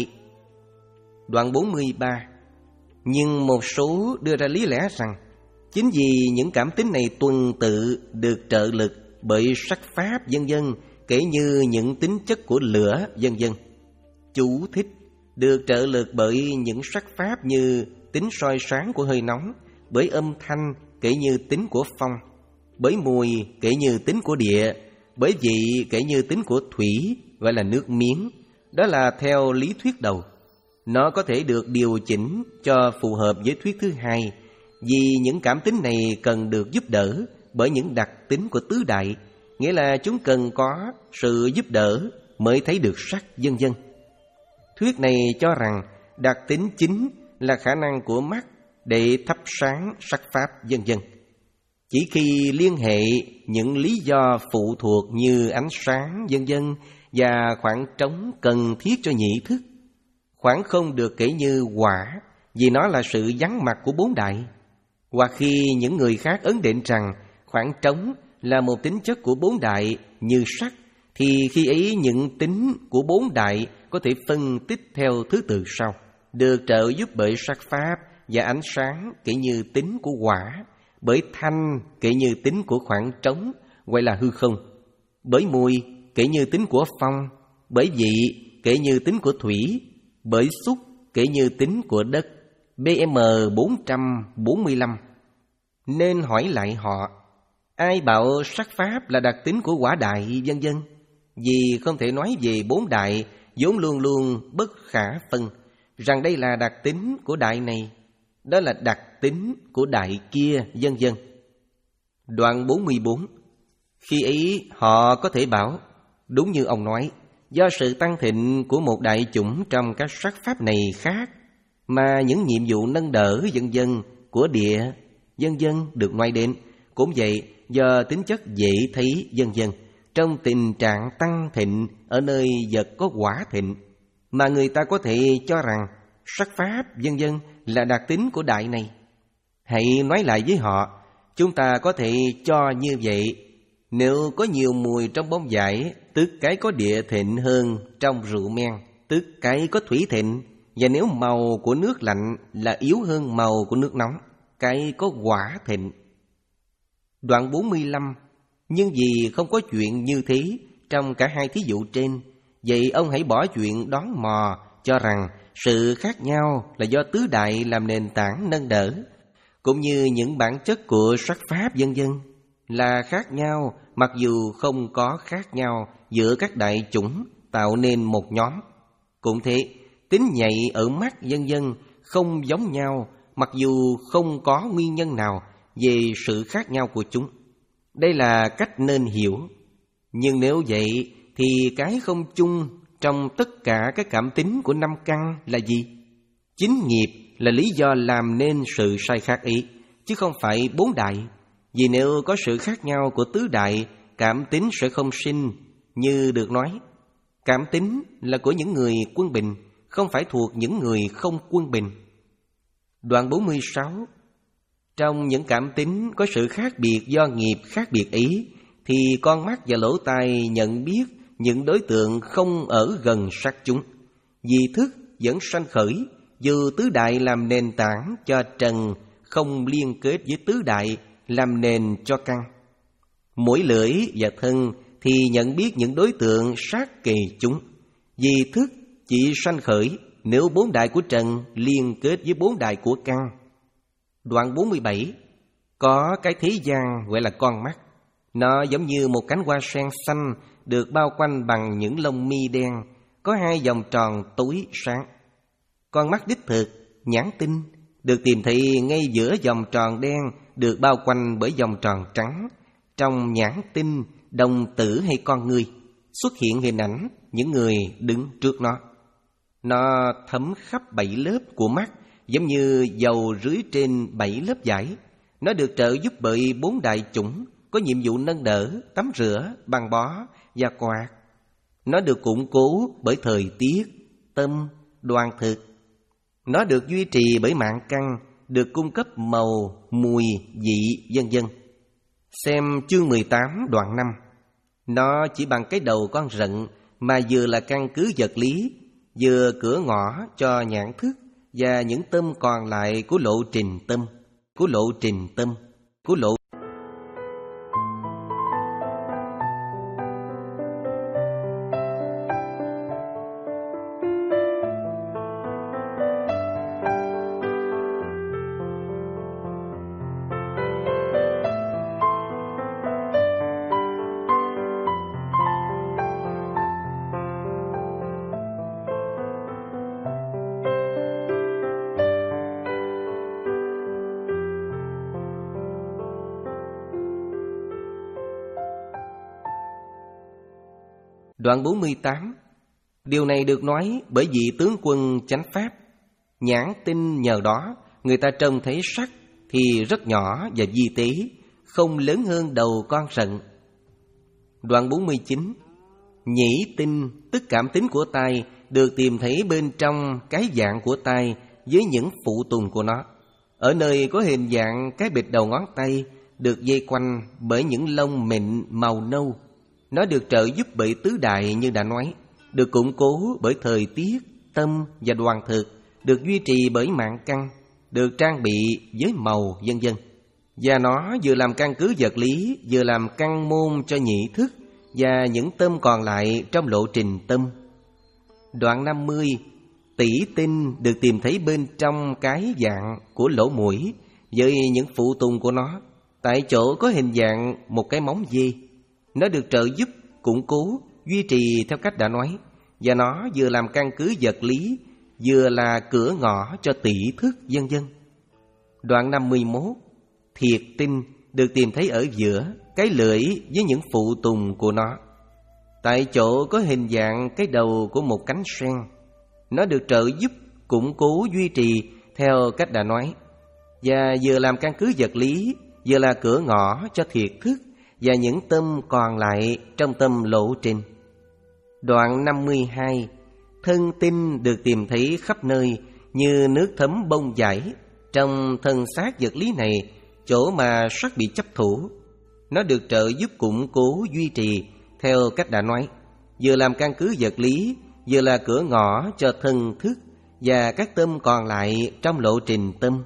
Đoạn bốn mươi ba. Nhưng một số đưa ra lý lẽ rằng chính vì những cảm tính này tuần tự được trợ lực bởi sắc pháp vân vân, kể như những tính chất của lửa vân vân. Chú thích: được trợ lực bởi những sắc pháp như tính soi sáng của hơi nóng, bởi âm thanh kể như tính của phong, bởi mùi kể như tính của địa, bởi vị kể như tính của thủy, gọi là nước miếng. Đó là theo lý thuyết đầu. Nó có thể được điều chỉnh cho phù hợp với thuyết thứ hai, vì những cảm tính này cần được giúp đỡ bởi những đặc tính của tứ đại, nghĩa là chúng cần có sự giúp đỡ mới thấy được sắc, vân vân. Thuyết này cho rằng đặc tính chính là khả năng của mắt để thắp sáng sắc pháp, vân vân. Chỉ khi liên hệ những lý do phụ thuộc như ánh sáng, vân vân và khoảng trống cần thiết cho nhị thức, khoảng không được kể như quả vì nó là sự vắng mặt của bốn đại. Hoặc khi những người khác ấn định rằng khoảng trống là một tính chất của bốn đại như sắc, thì khi ấy những tính của bốn đại có thể phân tích theo thứ tự sau, được trợ giúp bởi sắc pháp và ánh sáng kể như tính của quả, bởi thanh kể như tính của khoảng trống gọi là hư không, bởi mùi kể như tính của phong, bởi vị kể như tính của thủy, bởi xúc kể như tính của đất. B M bốn trăm bốn mươi lăm. Nên hỏi lại họ, ai bảo sắc pháp là đặc tính của quả đại, vân vân? Vì không thể nói về bốn đại vốn luôn luôn bất khả phân, rằng đây là đặc tính của đại này, đó là đặc tính của đại kia, vân vân. Đoạn bốn mươi bốn. Khi ấy họ có thể bảo, đúng như ông nói, do sự tăng thịnh của một đại chủng trong các sắc pháp này khác, mà những nhiệm vụ nâng đỡ vân vân của địa, vân vân được nói đến. Cũng vậy, do tính chất dễ thấy vân vân, trong tình trạng tăng thịnh ở nơi vật có quả thịnh, mà người ta có thể cho rằng sắc pháp vân vân là đặc tính của đại này. Hãy nói lại với họ, chúng ta có thể cho như vậy. Nếu có nhiều mùi trong bông vải, tức cái có địa thịnh hơn trong rượu men, tức cái có thủy thịnh. Và nếu màu của nước lạnh là yếu hơn màu của nước nóng, cái có quả thịnh. Đoạn bốn mươi lăm. Nhưng vì không có chuyện như thế trong cả hai thí dụ trên, vậy ông hãy bỏ chuyện đoán mò, cho rằng sự khác nhau là do tứ đại làm nền tảng nâng đỡ, cũng như những bản chất của sắc pháp vân vân là khác nhau, mặc dù không có khác nhau giữa các đại chủng tạo nên một nhóm. Cũng thế, tính nhạy ở mắt vân vân không giống nhau, mặc dù không có nguyên nhân nào về sự khác nhau của chúng. Đây là cách nên hiểu. Nhưng nếu vậy thì cái không chung trong tất cả các cảm tính của năm căn là gì? Chính nghiệp là lý do làm nên sự sai khác ấy, chứ không phải bốn đại. Vì nếu có sự khác nhau của tứ đại, cảm tính sẽ không sinh. Như được nói, cảm tính là của những người quân bình, không phải thuộc những người không quân bình. Đoạn bốn mươi sáu. Trong những cảm tính có sự khác biệt do nghiệp khác biệt ý, thì con mắt và lỗ tai nhận biết những đối tượng không ở gần sắc chúng. Vì thức vẫn sanh khởi, dù tứ đại làm nền tảng cho trần, không liên kết với tứ đại làm nền cho căn. Mỗi lưỡi và thân thì nhận biết những đối tượng sát kề chúng. Vì thức chỉ sanh khởi nếu bốn đại của trần liên kết với bốn đại của căn. Đoạn bốn mươi bảy. Có cái thế gian gọi là con mắt. Nó giống như một cánh hoa sen xanh được bao quanh bằng những lông mi đen, có hai vòng tròn tối sáng. Con mắt đích thực, nhãn tinh, được tìm thấy ngay giữa vòng tròn đen được bao quanh bởi vòng tròn trắng. Trong nhãn tinh, đồng tử hay con người, xuất hiện hình ảnh những người đứng trước nó. Nó thấm khắp bảy lớp của mắt, giống như dầu rưới trên bảy lớp vải. Nó được trợ giúp bởi bốn đại chủng, có nhiệm vụ nâng đỡ, tắm rửa, băng bó và quạt. Nó được củng cố bởi thời tiết, tâm, đoan thực. Nó được duy trì bởi mạng căn, được cung cấp màu, mùi, vị, vân vân. Xem chương mười tám đoạn năm. Nó chỉ bằng cái đầu con rận mà vừa là căn cứ vật lý, vừa cửa ngõ cho nhãn thức và những tâm còn lại của lộ trình tâm, của lộ trình tâm, của lộ Đoạn bốn mươi tám. Điều này được nói bởi vị tướng quân chánh pháp. Nhãn tinh nhờ đó, người ta trông thấy sắc thì rất nhỏ và vi tế, không lớn hơn đầu con sận. Đoạn bốn mươi chín. Nhĩ tinh, tức cảm tính của tai, được tìm thấy bên trong cái dạng của tai với những phụ tùng của nó. Ở nơi có hình dạng cái bịch đầu ngón tay, được dây quanh bởi những lông mịn màu nâu. Nó được trợ giúp bởi tứ đại như đã nói, được củng cố bởi thời tiết, tâm và đoàn thực, được duy trì bởi mạng căn, được trang bị với màu, vân vân. Và nó vừa làm căn cứ vật lý, vừa làm căn môn cho nhị thức và những tâm còn lại trong lộ trình tâm. Đoạn năm mươi. Tỷ tinh được tìm thấy bên trong cái dạng của lỗ mũi với những phụ tùng của nó, tại chỗ có hình dạng một cái móng dê. Nó được trợ giúp, củng cố, duy trì theo cách đã nói, và nó vừa làm căn cứ vật lý, vừa là cửa ngõ cho tỷ thức, vân vân. Đoạn năm mươi mốt. Thiệt tinh được tìm thấy ở giữa cái lưỡi với những phụ tùng của nó, tại chỗ có hình dạng cái đầu của một cánh sen. Nó được trợ giúp, củng cố, duy trì theo cách đã nói, và vừa làm căn cứ vật lý, vừa là cửa ngõ cho thiệt thức và những tâm còn lại trong tâm lộ trình. Đoạn năm mươi hai. Thân tinh được tìm thấy khắp nơi như nước thấm bông vải. Trong thân xác vật lý này, chỗ mà sắc bị chấp thủ, nó được trợ giúp, củng cố, duy trì theo cách đã nói, vừa làm căn cứ vật lý, vừa là cửa ngõ cho thân thức và các tâm còn lại trong lộ trình tâm.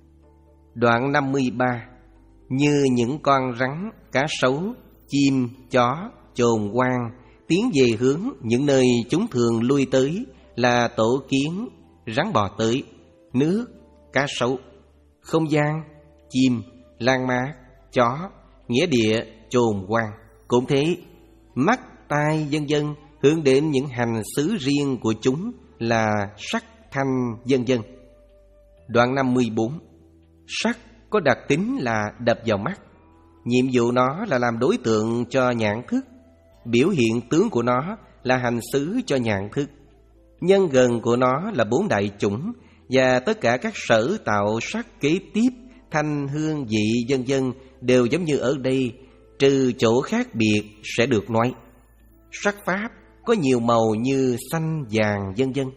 Đoạn năm mươi ba. Như những con rắn, cá sấu, chim, chó, chồn hoang tiến về hướng những nơi chúng thường lui tới là tổ kiến, rắn bò tới, nước, cá sấu, không gian, chim, lan mát, chó, nghĩa địa, chồn hoang. Cũng thế, mắt, tai, vân vân hướng đến những hành xứ riêng của chúng là sắc, thanh, vân vân. Đoạn năm mươi bốn. Sắc có đặc tính là đập vào mắt. Nhiệm vụ nó là làm đối tượng cho nhãn thức. Biểu hiện tướng của nó là hành xứ cho nhãn thức. Nhân gần của nó là bốn đại chủng và tất cả các sở tạo sắc kế tiếp, thanh, hương, vị, vân vân đều giống như ở đây, trừ chỗ khác biệt sẽ được nói. Sắc pháp có nhiều màu như xanh, vàng, vân vân.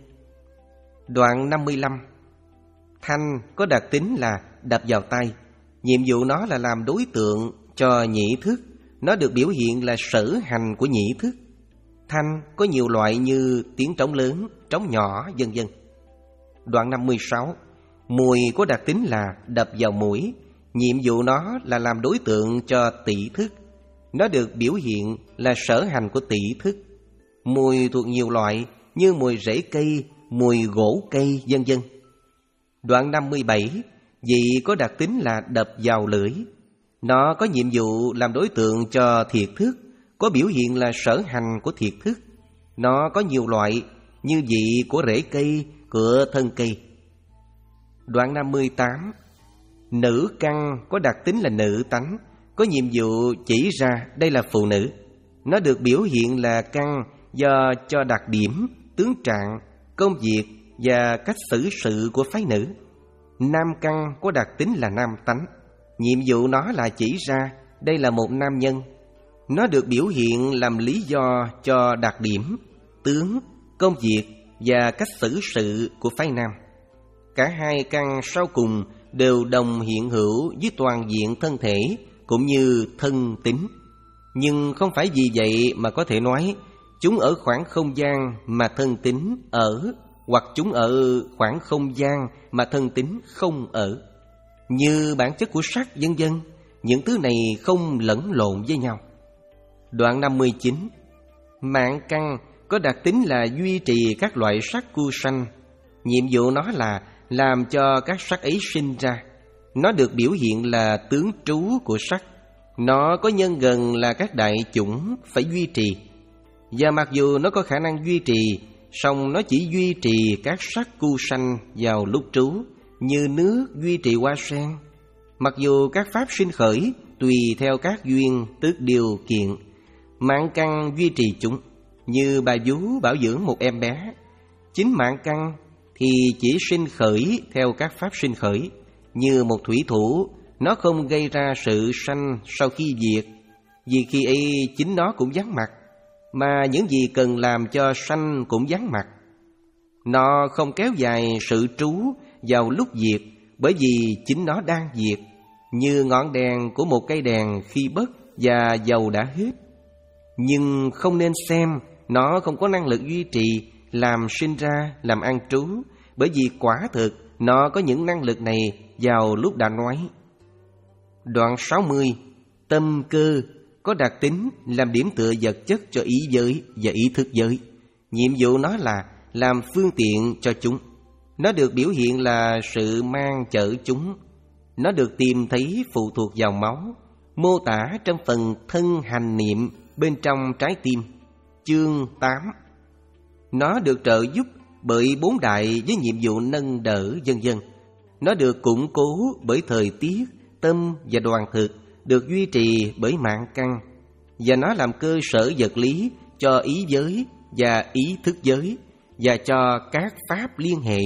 Đoạn năm mươi lăm. Thanh có đặc tính là đập vào tay. Nhiệm vụ nó là làm đối tượng cho nhị thức. Nó được biểu hiện là sở hành của nhị thức. Thanh có nhiều loại như tiếng trống lớn, trống nhỏ, vân vân. Đoạn năm mươi sáu. Mùi có đặc tính là đập vào mũi. Nhiệm vụ nó là làm đối tượng cho tỷ thức. Nó được biểu hiện là sở hành của tỷ thức. Mùi thuộc nhiều loại như mùi rễ cây, mùi gỗ cây, vân vân. Đoạn năm mươi bảy. Vị có đặc tính là đập vào lưỡi. Nó có nhiệm vụ làm đối tượng cho thiệt thức, có biểu hiện là sở hành của thiệt thức. Nó có nhiều loại như vị của rễ cây, của thân cây. Đoạn năm mươi tám. Nữ căn có đặc tính là nữ tánh, có nhiệm vụ chỉ ra đây là phụ nữ. Nó được biểu hiện là căn do cho đặc điểm, tướng trạng, công việc và cách xử sự của phái nữ. Nam căn có đặc tính là nam tánh. Nhiệm vụ nó là chỉ ra đây là một nam nhân. Nó được biểu hiện làm lý do cho đặc điểm, tướng, công việc và cách xử sự của phái nam. Cả hai căn sau cùng đều đồng hiện hữu với toàn diện thân thể cũng như thân tính. Nhưng không phải vì vậy mà có thể nói chúng ở khoảng không gian mà thân tính ở, hoặc chúng ở khoảng không gian mà thân tính không ở. Như bản chất của sắc, vân vân, những thứ này không lẫn lộn với nhau. Đoạn năm mươi chín. Mạng căn có đặc tính là duy trì các loại sắc cu sanh. Nhiệm vụ nó là làm cho các sắc ấy sinh ra. Nó được biểu hiện là tướng trú của sắc. Nó có nhân gần là các đại chủng phải duy trì. Và mặc dù nó có khả năng duy trì, song nó chỉ duy trì các sắc cu sanh vào lúc trú, như nước duy trì hoa sen. Mặc dù các pháp sinh khởi tùy theo các duyên, tức điều kiện, mạng căn duy trì chúng. như bà vú bảo dưỡng một em bé. Chính mạng căn thì chỉ sinh khởi theo các pháp sinh khởi. Như một thủy thủ, nó không gây ra sự sanh sau khi diệt, vì khi ấy chính nó cũng vắng mặt, mà những gì cần làm cho sanh cũng vắng mặt. Nó không kéo dài sự trú vào lúc diệt, bởi vì chính nó đang diệt, như ngọn đèn của một cây đèn khi bất và dầu đã hết. Nhưng không nên xem nó không có năng lực duy trì, làm sinh ra, làm ăn trú, bởi vì quả thực nó có những năng lực này vào lúc đã nói. Đoạn sáu mươi. Tâm cơ có đặc tính làm điểm tựa vật chất cho ý giới và ý thức giới. Nhiệm vụ nó là làm phương tiện cho chúng. Nó được biểu hiện là sự mang chở chúng. Nó được tìm thấy phụ thuộc vào máu, mô tả trong phần thân hành niệm bên trong trái tim, chương tám. Nó được trợ giúp bởi bốn đại với nhiệm vụ nâng đỡ vân vân. Nó được củng cố bởi thời tiết, tâm và đoàn thực, được duy trì bởi mạng căn, và nó làm cơ sở vật lý cho ý giới và ý thức giới, và cho các pháp liên hệ.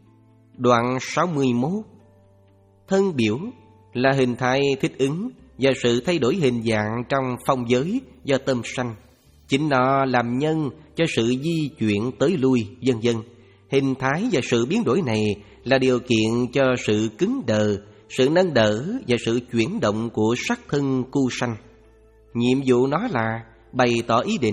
Đoạn sáu mươi mốt. Thân biểu là hình thái thích ứng và sự thay đổi hình dạng trong phong giới do tâm sanh. Chính nó làm nhân cho sự di chuyển tới lui, vân vân. Hình thái và sự biến đổi này là điều kiện cho sự cứng đờ, sự nâng đỡ và sự chuyển động của sắc thân cu sanh. Nhiệm vụ nó là bày tỏ ý định.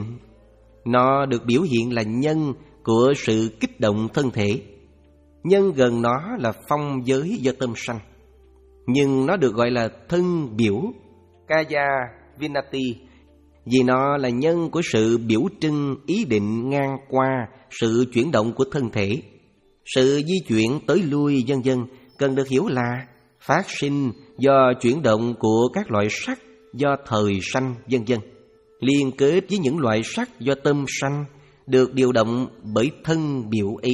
Nó được biểu hiện là nhân của sự kích động thân thể. Nhân gần nó là phong giới do tâm sanh, nhưng nó được gọi là thân biểu, Kaya Vinati, vì nó là nhân của sự biểu trưng ý định ngang qua sự chuyển động của thân thể. Sự di chuyển tới lui vân vân cần được hiểu là phát sinh do chuyển động của các loại sắc do thời sanh vân vân, liên kết với những loại sắc do tâm sanh, được điều động bởi thân biểu ấy.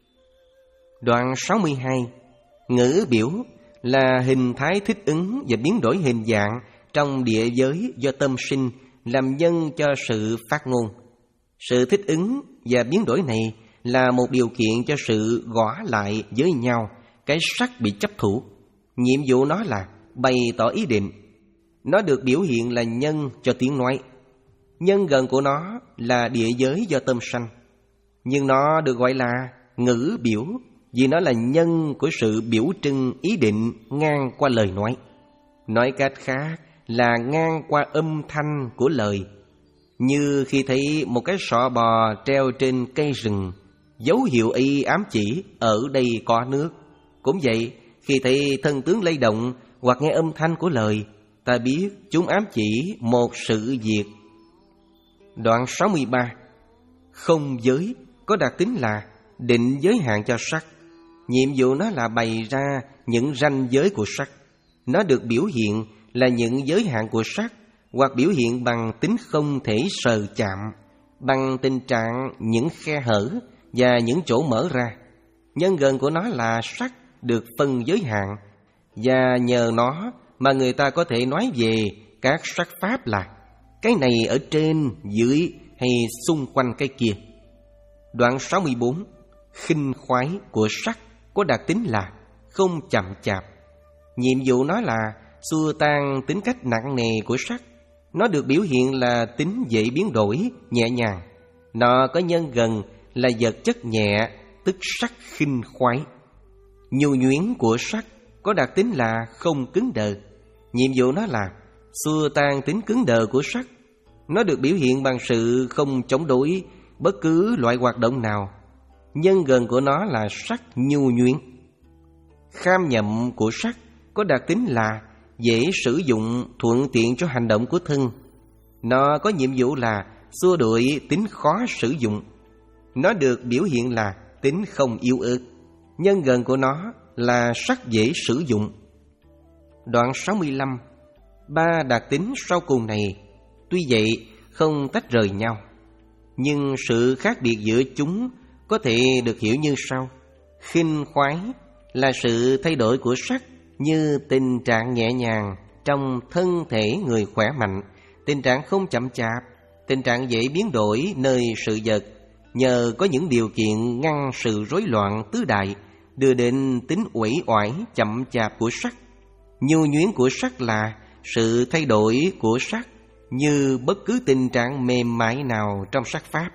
Đoạn sáu mươi hai. Ngữ biểu là hình thái thích ứng và biến đổi hình dạng trong địa giới do tâm sinh, làm nhân cho sự phát ngôn. Sự thích ứng và biến đổi này là một điều kiện cho sự gõ lại với nhau cái sắc bị chấp thủ. Nhiệm vụ nó là bày tỏ ý định. Nó được biểu hiện là nhân cho tiếng nói. Nhân gần của nó là địa giới do tâm sanh, nhưng nó được gọi là ngữ biểu vì nó là nhân của sự biểu trưng ý định ngang qua lời nói. Nói cách khác là ngang qua âm thanh của lời. Như khi thấy một cái sọ bò treo trên cây rừng, dấu hiệu ấy ám chỉ ở đây có nước. Cũng vậy, khi thấy thân tướng lay động hoặc nghe âm thanh của lời, ta biết chúng ám chỉ một sự việc. Đoạn sáu mươi ba. Không giới có đặc tính là định giới hạn cho sắc. Nhiệm vụ nó là bày ra những ranh giới của sắc. Nó được biểu hiện là những giới hạn của sắc, hoặc biểu hiện bằng tính không thể sờ chạm, bằng tình trạng những khe hở và những chỗ mở ra. Nhân gần của nó là sắc được phân giới hạn, và nhờ nó mà người ta có thể nói về các sắc pháp là cái này ở trên, dưới hay xung quanh cái kia. Đoạn sáu mươi bốn. Khinh khoái của sắc có đặc tính là không chậm chạp. Nhiệm vụ nó là xua tan tính cách nặng nề của sắc. Nó được biểu hiện là tính dễ biến đổi, nhẹ nhàng. Nó có nhân gần là vật chất nhẹ, tức sắc khinh khoái. Nhu nhuyễn của sắc có đặc tính là không cứng đờ. Nhiệm vụ nó là xua tan tính cứng đờ của sắc. Nó được biểu hiện bằng sự không chống đối bất cứ loại hoạt động nào. Nhân gần của nó là sắc nhu nhuyễn. Kham nhậm của sắc có đặc tính là dễ sử dụng, thuận tiện cho hành động của thân. Nó có nhiệm vụ là xua đuổi tính khó sử dụng. Nó được biểu hiện là tính không yếu ớt. Nhân gần của nó là sắc dễ sử dụng. Đoạn sáu mươi lăm. Ba đặc tính sau cùng này tuy vậy không tách rời nhau, nhưng sự khác biệt giữa chúng có thể được hiểu như sau. Khinh khoái là sự thay đổi của sắc, như tình trạng nhẹ nhàng trong thân thể người khỏe mạnh, tình trạng không chậm chạp, Tình trạng dễ biến đổi nơi sự vật nhờ có những điều kiện ngăn sự rối loạn tứ đại, đưa đến tính uể oải chậm chạp của sắc. Nhu nhuyễn của sắc là sự thay đổi của sắc như bất cứ tình trạng mềm mại nào trong sắc pháp.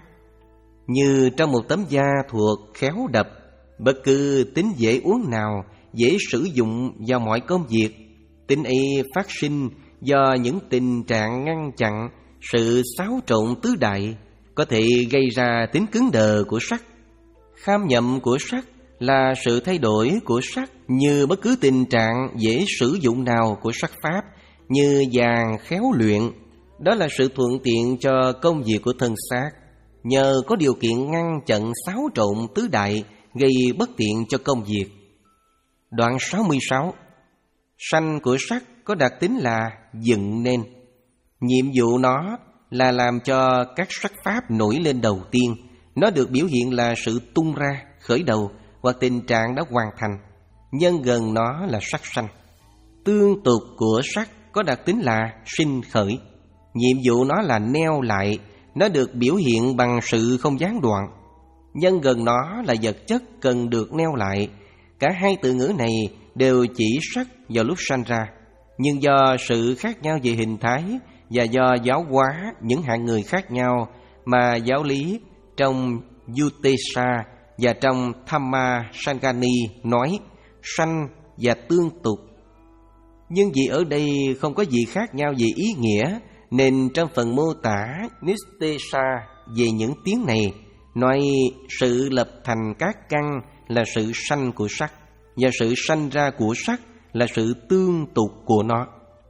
Như trong một tấm da thuộc khéo đập, bất cứ tính dễ uống nào dễ sử dụng vào mọi công việc. Tính ấy phát sinh do những tình trạng ngăn chặn sự xáo trộn tứ đại, có thể gây ra tính cứng đờ của sắc. Kham nhậm của sắc là sự thay đổi của sắc như bất cứ tình trạng dễ sử dụng nào của sắc pháp, như vàng khéo luyện. Đó là sự thuận tiện cho công việc của thân xác, nhờ có điều kiện ngăn chặn xáo trộn tứ đại, gây bất tiện cho công việc. Đoạn sáu mươi sáu. Sanh của sắc có đặc tính là dựng nên. Nhiệm vụ nó là làm cho các sắc pháp nổi lên đầu tiên. Nó được biểu hiện là sự tung ra, khởi đầu, hoặc tình trạng đã hoàn thành. Nhân gần nó là sắc sanh. Tương tục của sắc có đặc tính là sinh khởi. Nhiệm vụ nó là neo lại. Nó được biểu hiện bằng sự không gián đoạn. Nhân gần nó là vật chất cần được neo lại. Cả hai từ ngữ này đều chỉ sắc vào lúc sanh ra, nhưng do sự khác nhau về hình thái và do giáo hóa những hạng người khác nhau mà giáo lý trong Utesa và trong Dhamma Sangani nói sanh và tương tục. Nhưng vì ở đây không có gì khác nhau về ý nghĩa, nên trong phần mô tả Nistesa về những tiếng này, nói sự lập thành các căn là sự sanh của sắc, và sự sanh ra của sắc là sự tương tục của nó.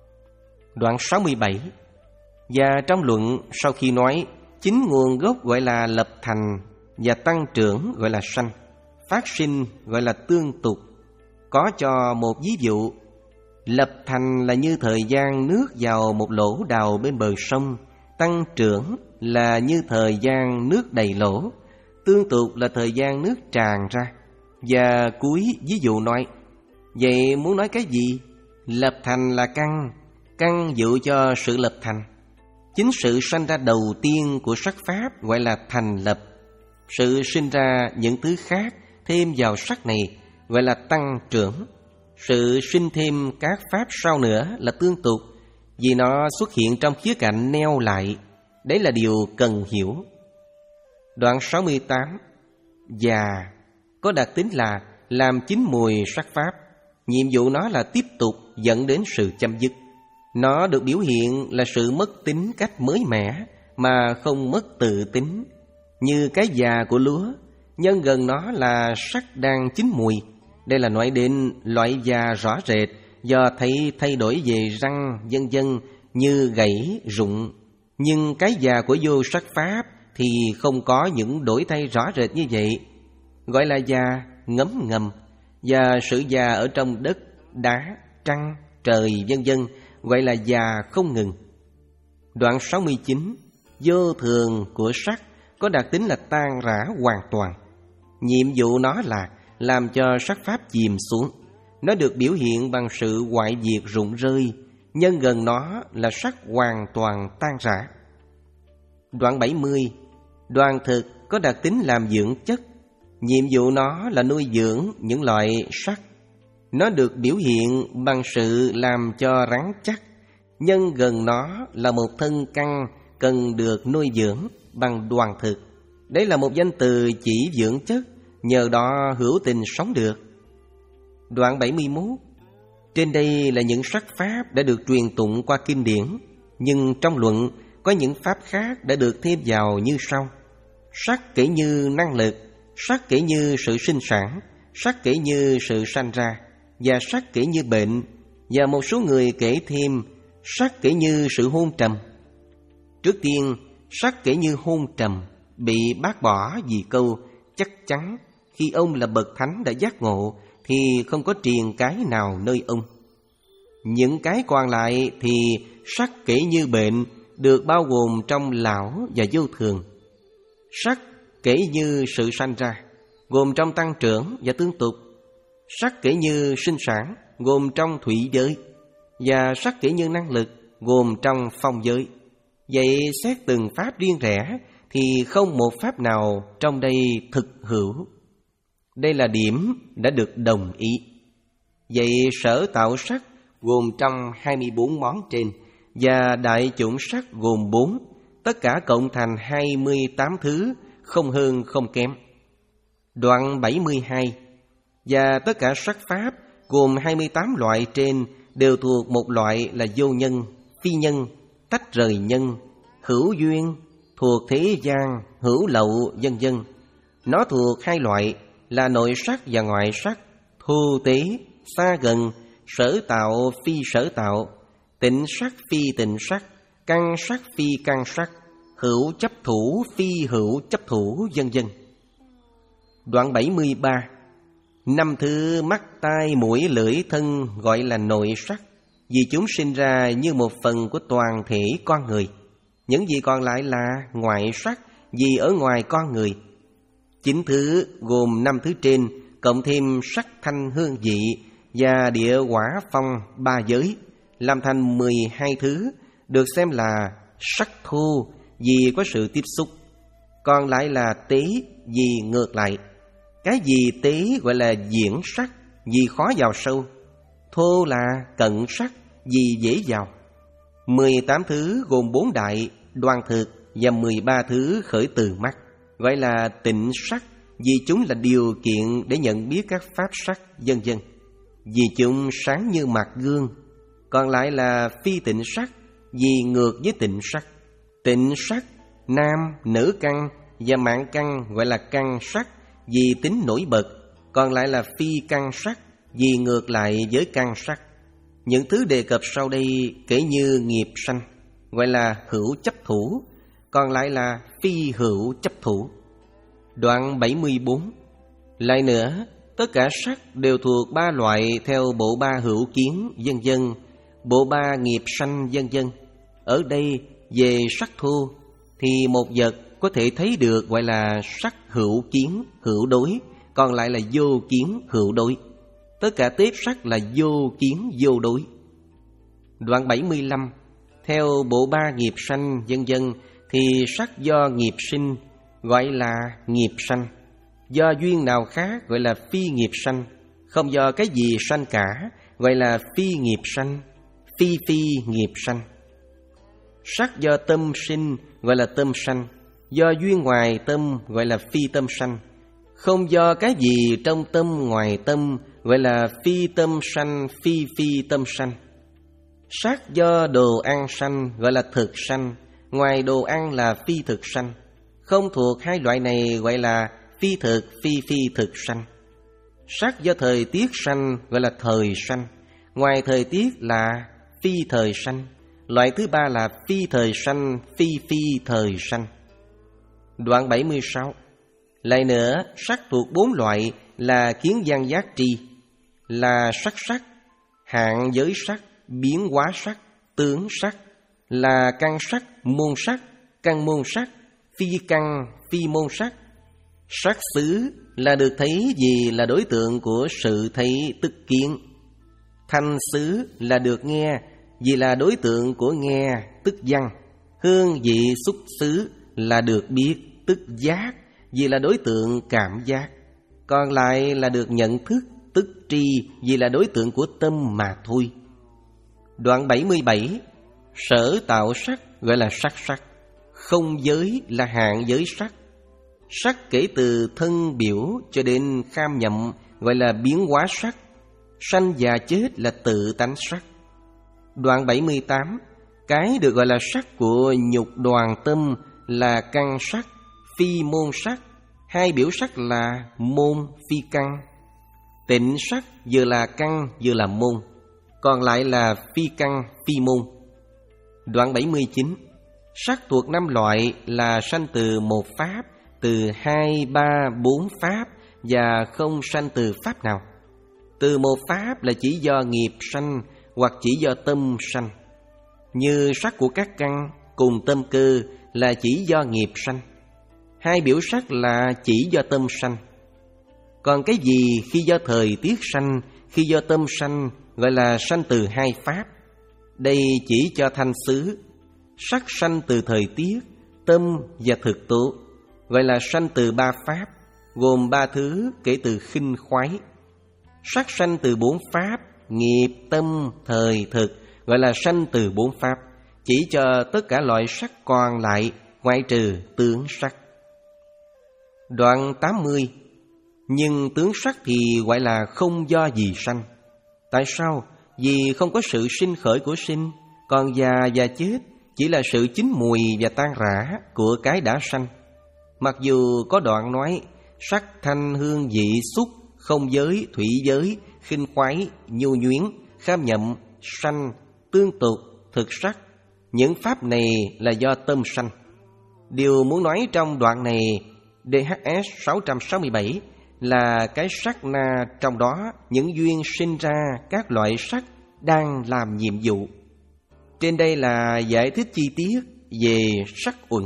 Đoạn sáu mươi bảy. Và trong luận sau khi nói chính nguồn gốc gọi là lập thành và tăng trưởng gọi là sanh, phát sinh gọi là tương tục, có cho một ví dụ. Lập thành là như thời gian nước vào một lỗ đào bên bờ sông, tăng trưởng là như thời gian nước đầy lỗ, tương tục là thời gian nước tràn ra. Và cuối ví dụ nói, vậy muốn nói cái gì? Lập thành là căn, căn dụ cho sự lập thành. Chính sự sanh ra đầu tiên của sắc pháp gọi là thành lập. Sự sinh ra những thứ khác thêm vào sắc này gọi là tăng trưởng. Sự sinh thêm các pháp sau nữa là tương tục, vì nó xuất hiện trong khía cạnh neo lại. Đấy là điều cần hiểu. Đoạn sáu mươi tám. Và có đặc tính là làm chín mùi sắc pháp. Nhiệm vụ nó là tiếp tục dẫn đến sự chấm dứt. Nó được biểu hiện là sự mất tính cách mới mẻ mà không mất tự tính. Như cái già của lúa, nhân gần nó là sắc đang chín mùi. Đây là nói đến loại già rõ rệt do thấy thay đổi về răng vân vân như gãy, rụng. Nhưng cái già của vô sắc pháp thì không có những đổi thay rõ rệt như vậy, gọi là già ngấm ngầm. Và sự già ở trong đất, đá, trăng, trời vân vân gọi là già không ngừng. Đoạn sáu mươi chín. Vô thường của sắc có đặc tính là tan rã hoàn toàn. Nhiệm vụ nó là làm cho sắc pháp chìm xuống. Nó được biểu hiện bằng sự hoại diệt rụng rơi. Nhân gần nó là sắc hoàn toàn tan rã. Đoạn bảy mươi. Đoàn thực có đặc tính làm dưỡng chất. Nhiệm vụ nó là nuôi dưỡng những loại sắc. Nó được biểu hiện bằng sự làm cho rắn chắc. Nhân gần nó là một thân căn cần được nuôi dưỡng bằng đoàn thực. Đấy là một danh từ chỉ dưỡng chất, nhờ đó hữu tình sống được. Đoạn bảy mươi mốt. Trên đây là những sắc pháp đã được truyền tụng qua kinh điển, nhưng trong luận có những pháp khác đã được thêm vào như sau. Sắc kể như năng lực, sắc kể như sự sinh sản, sắc kể như sự sanh ra, và sắc kể như bệnh, và một số người kể thêm sắc kể như sự hôn trầm. Trước tiên, sắc kể như hôn trầm bị bác bỏ vì câu chắc chắn khi ông là bậc thánh đã giác ngộ thì không có triền cái nào nơi ông. Những cái còn lại thì sắc kể như bệnh được bao gồm trong lão và vô thường. Sắc kể như sự sanh ra, gồm trong tăng trưởng và tương tục. Sắc kể như sinh sản, gồm trong thủy giới. Và sắc kể như năng lực, gồm trong phong giới. Vậy xét từng pháp riêng rẽ thì không một pháp nào trong đây thực hữu. Đây là điểm đã được đồng ý. Vậy sở tạo sắc gồm trong hai mươi bốn món trên, và đại chủng sắc gồm bốn, tất cả cộng thành hai mươi tám thứ, không hơn không kém. Đoạn bảy mươi hai. Và tất cả sắc pháp gồm hai mươi tám loại trên đều thuộc một loại là vô nhân, phi nhân, tách rời nhân, hữu duyên, thuộc thế gian, hữu lậu, vân vân. Nó thuộc hai loại là nội sắc và ngoại sắc, thu tế, xa gần, sở tạo, phi sở tạo, tịnh sắc, phi tịnh sắc, căn sắc, phi căn sắc, hữu chấp thủ, phi hữu chấp thủ, vân vân. Đoạn bảy mươi ba. Năm thứ mắt, tai, mũi, lưỡi, thân gọi là nội sắc, vì chúng sinh ra như một phần của toàn thể con người. Những gì còn lại là ngoại sắc, vì ở ngoài con người. Chín thứ gồm năm thứ trên, cộng thêm sắc thanh hương vị và địa hỏa phong ba giới, làm thành mười hai thứ, được xem là sắc thu vì có sự tiếp xúc. Còn lại là tế vì ngược lại. Cái gì tế gọi là diễn sắc vì khó vào sâu, thô là cận sắc vì dễ vào. Mười tám thứ gồm bốn đại, đoan thực và mười ba thứ khởi từ mắt, gọi là tịnh sắc vì chúng là điều kiện để nhận biết các pháp sắc, vân vân. Vì chúng sáng như mặt gương. Còn lại là phi tịnh sắc vì ngược với tịnh sắc. Tịnh sắc, nam, nữ căn và mạng căn gọi là căn sắc vì tính nổi bật. Còn lại là phi căn sắc vì ngược lại với căn sắc. Những thứ đề cập sau đây kể như nghiệp sanh, gọi là hữu chấp thủ. Còn lại là phi hữu chấp thủ. Đoạn bảy mươi bốn. Lại nữa, tất cả sắc đều thuộc ba loại theo bộ ba hữu kiến, vân vân, bộ ba nghiệp sanh, vân vân. Ở đây về sắc thu thì một vật có thể thấy được gọi là sắc hữu kiến, hữu đối, còn lại là vô kiến, hữu đối. Tất cả tiếp sắc là vô kiến, vô đối. Đoạn bảy mươi lăm. Theo bộ ba nghiệp sanh, vân vân, thì sắc do nghiệp sinh gọi là nghiệp sanh. Do duyên nào khác gọi là phi nghiệp sanh. Không do cái gì sanh cả gọi là phi nghiệp sanh, phi phi nghiệp sanh. Sắc do tâm sinh gọi là tâm sanh. Do duyên ngoài tâm gọi là phi tâm sanh. Không do cái gì trong tâm ngoài tâm gọi là phi tâm sanh, phi phi tâm sanh. Sắc do đồ ăn sanh gọi là thực sanh. Ngoài đồ ăn là phi thực sanh. Không thuộc hai loại này gọi là phi thực, phi phi thực sanh. Sắc do thời tiết sanh gọi là thời sanh. Ngoài thời tiết là phi thời sanh. Loại thứ ba là phi thời sanh, phi phi thời sanh. Đoạn bảy mươi sáu. Lại nữa, sắc thuộc bốn loại là kiến văn giác tri, là sắc sắc, hạng giới sắc, biến hóa sắc, tướng sắc, là căn sắc, môn sắc, căn môn sắc, phi căn, phi môn sắc. Sắc xứ là được thấy vì là đối tượng của sự thấy tức kiến. Thanh xứ là được nghe vì là đối tượng của nghe tức văn. Hương vị xúc xứ là được biết tức giác vì là đối tượng cảm giác. Còn lại là được nhận thức tức tri vì là đối tượng của tâm mà thôi. Đoạn bảy mươi bảy. Sở tạo sắc gọi là sắc sắc. Không giới là hạng giới sắc. Sắc kể từ thân biểu cho đến kham nhậm gọi là biến hóa sắc. Sanh già chết là tự tánh sắc. Đoạn bảy mươi tám. Cái được gọi là sắc của nhục đoàn tâm là căn sắc, phi môn sắc. Hai biểu sắc là môn, phi căn. Tịnh sắc vừa là căn vừa là môn. Còn lại là phi căn, phi môn. Đoạn bảy mươi chín. Sắc thuộc năm loại là sanh từ một pháp, từ hai, ba, bốn pháp và không sanh từ pháp nào. Từ một pháp là chỉ do nghiệp sanh hoặc chỉ do tâm sanh. Như sắc của các căn cùng tâm cơ là chỉ do nghiệp sanh. Hai biểu sắc là chỉ do tâm sanh. Còn cái gì khi do thời tiết sanh, khi do tâm sanh gọi là sanh từ hai pháp. Đây chỉ cho thanh xứ. Sắc sanh từ thời tiết, tâm và thực tố, gọi là sanh từ ba pháp, gồm ba thứ kể từ khinh khoái. Sắc sanh từ bốn pháp, nghiệp, tâm, thời, thực, gọi là sanh từ bốn pháp, chỉ cho tất cả loại sắc còn lại ngoại trừ tướng sắc. Đoạn tám mươi. Nhưng tướng sắc thì gọi là không do gì sanh. Tại sao? Vì không có sự sinh khởi của sinh, còn già và chết chỉ là sự chín mùi và tan rã của cái đã sanh. Mặc dù có đoạn nói sắc thanh hương vị xúc, không giới, thủy giới, khinh khoái, nhu nhuyến, kham nhậm, sanh, tương tục, thực sắc, những pháp này là do tâm sanh. Điều muốn nói trong đoạn này đê hát ét sáu sáu bảy là cái sắc na trong đó những duyên sinh ra các loại sắc đang làm nhiệm vụ. Trên đây là giải thích chi tiết về sắc uẩn.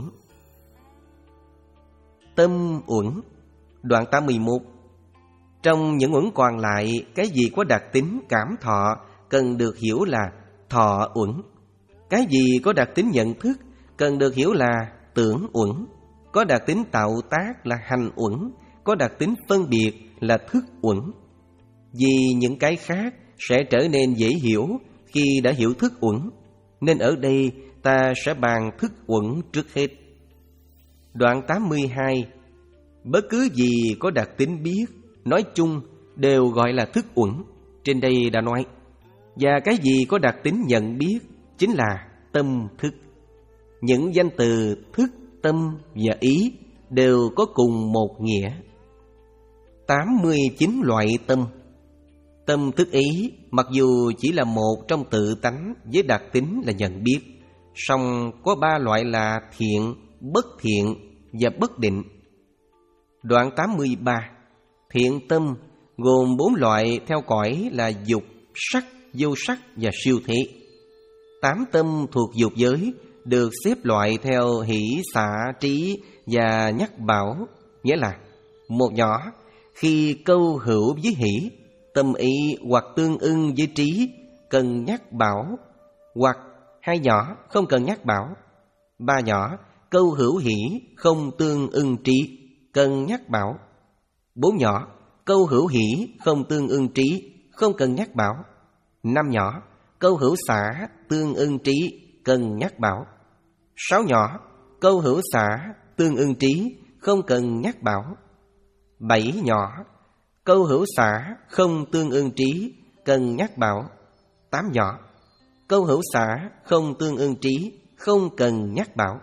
Tâm uẩn. Đoạn tám mươi mốt. Trong những uẩn còn lại, cái gì có đặc tính cảm thọ cần được hiểu là thọ uẩn. Cái gì có đặc tính nhận thức cần được hiểu là tưởng uẩn. Có đặc tính tạo tác là hành uẩn. Có đặc tính phân biệt là thức uẩn. Vì những cái khác sẽ trở nên dễ hiểu khi đã hiểu thức uẩn, nên ở đây ta sẽ bàn thức uẩn trước hết. Đoạn tám mươi hai. Bất cứ gì có đặc tính biết, nói chung đều gọi là thức uẩn. Trên đây đã nói. Và cái gì có đặc tính nhận biết chính là tâm thức. Những danh từ thức, tâm và ý đều có cùng một nghĩa. tám mươi chín loại tâm. Tâm thức ý mặc dù chỉ là một trong tự tánh với đặc tính là nhận biết, song có ba loại là thiện, bất thiện và bất định. Đoạn tám mươi ba. Thiện tâm gồm bốn loại theo cõi là dục, sắc, vô sắc và siêu thế. Tám tâm thuộc dục giới được xếp loại theo hỷ, xả, trí và nhắc bảo, nghĩa là một nhỏ khi câu hữu với hỷ, tâm ý hoặc tương ưng với trí cần nhắc bảo, hoặc hai nhỏ không cần nhắc bảo. Ba nhỏ câu hữu hỷ không tương ưng trí cần nhắc bảo. Bốn nhỏ câu hữu hỷ không tương ưng trí không cần nhắc bảo. Năm nhỏ câu hữu xả tương ưng trí cần nhắc bảo. Sáu nhỏ câu hữu xả tương ưng trí không cần nhắc bảo. Bảy nhỏ câu hữu xả không tương ưng trí cần nhắc bảo. Tám nhỏ câu hữu xả không tương ưng trí không cần nhắc bảo.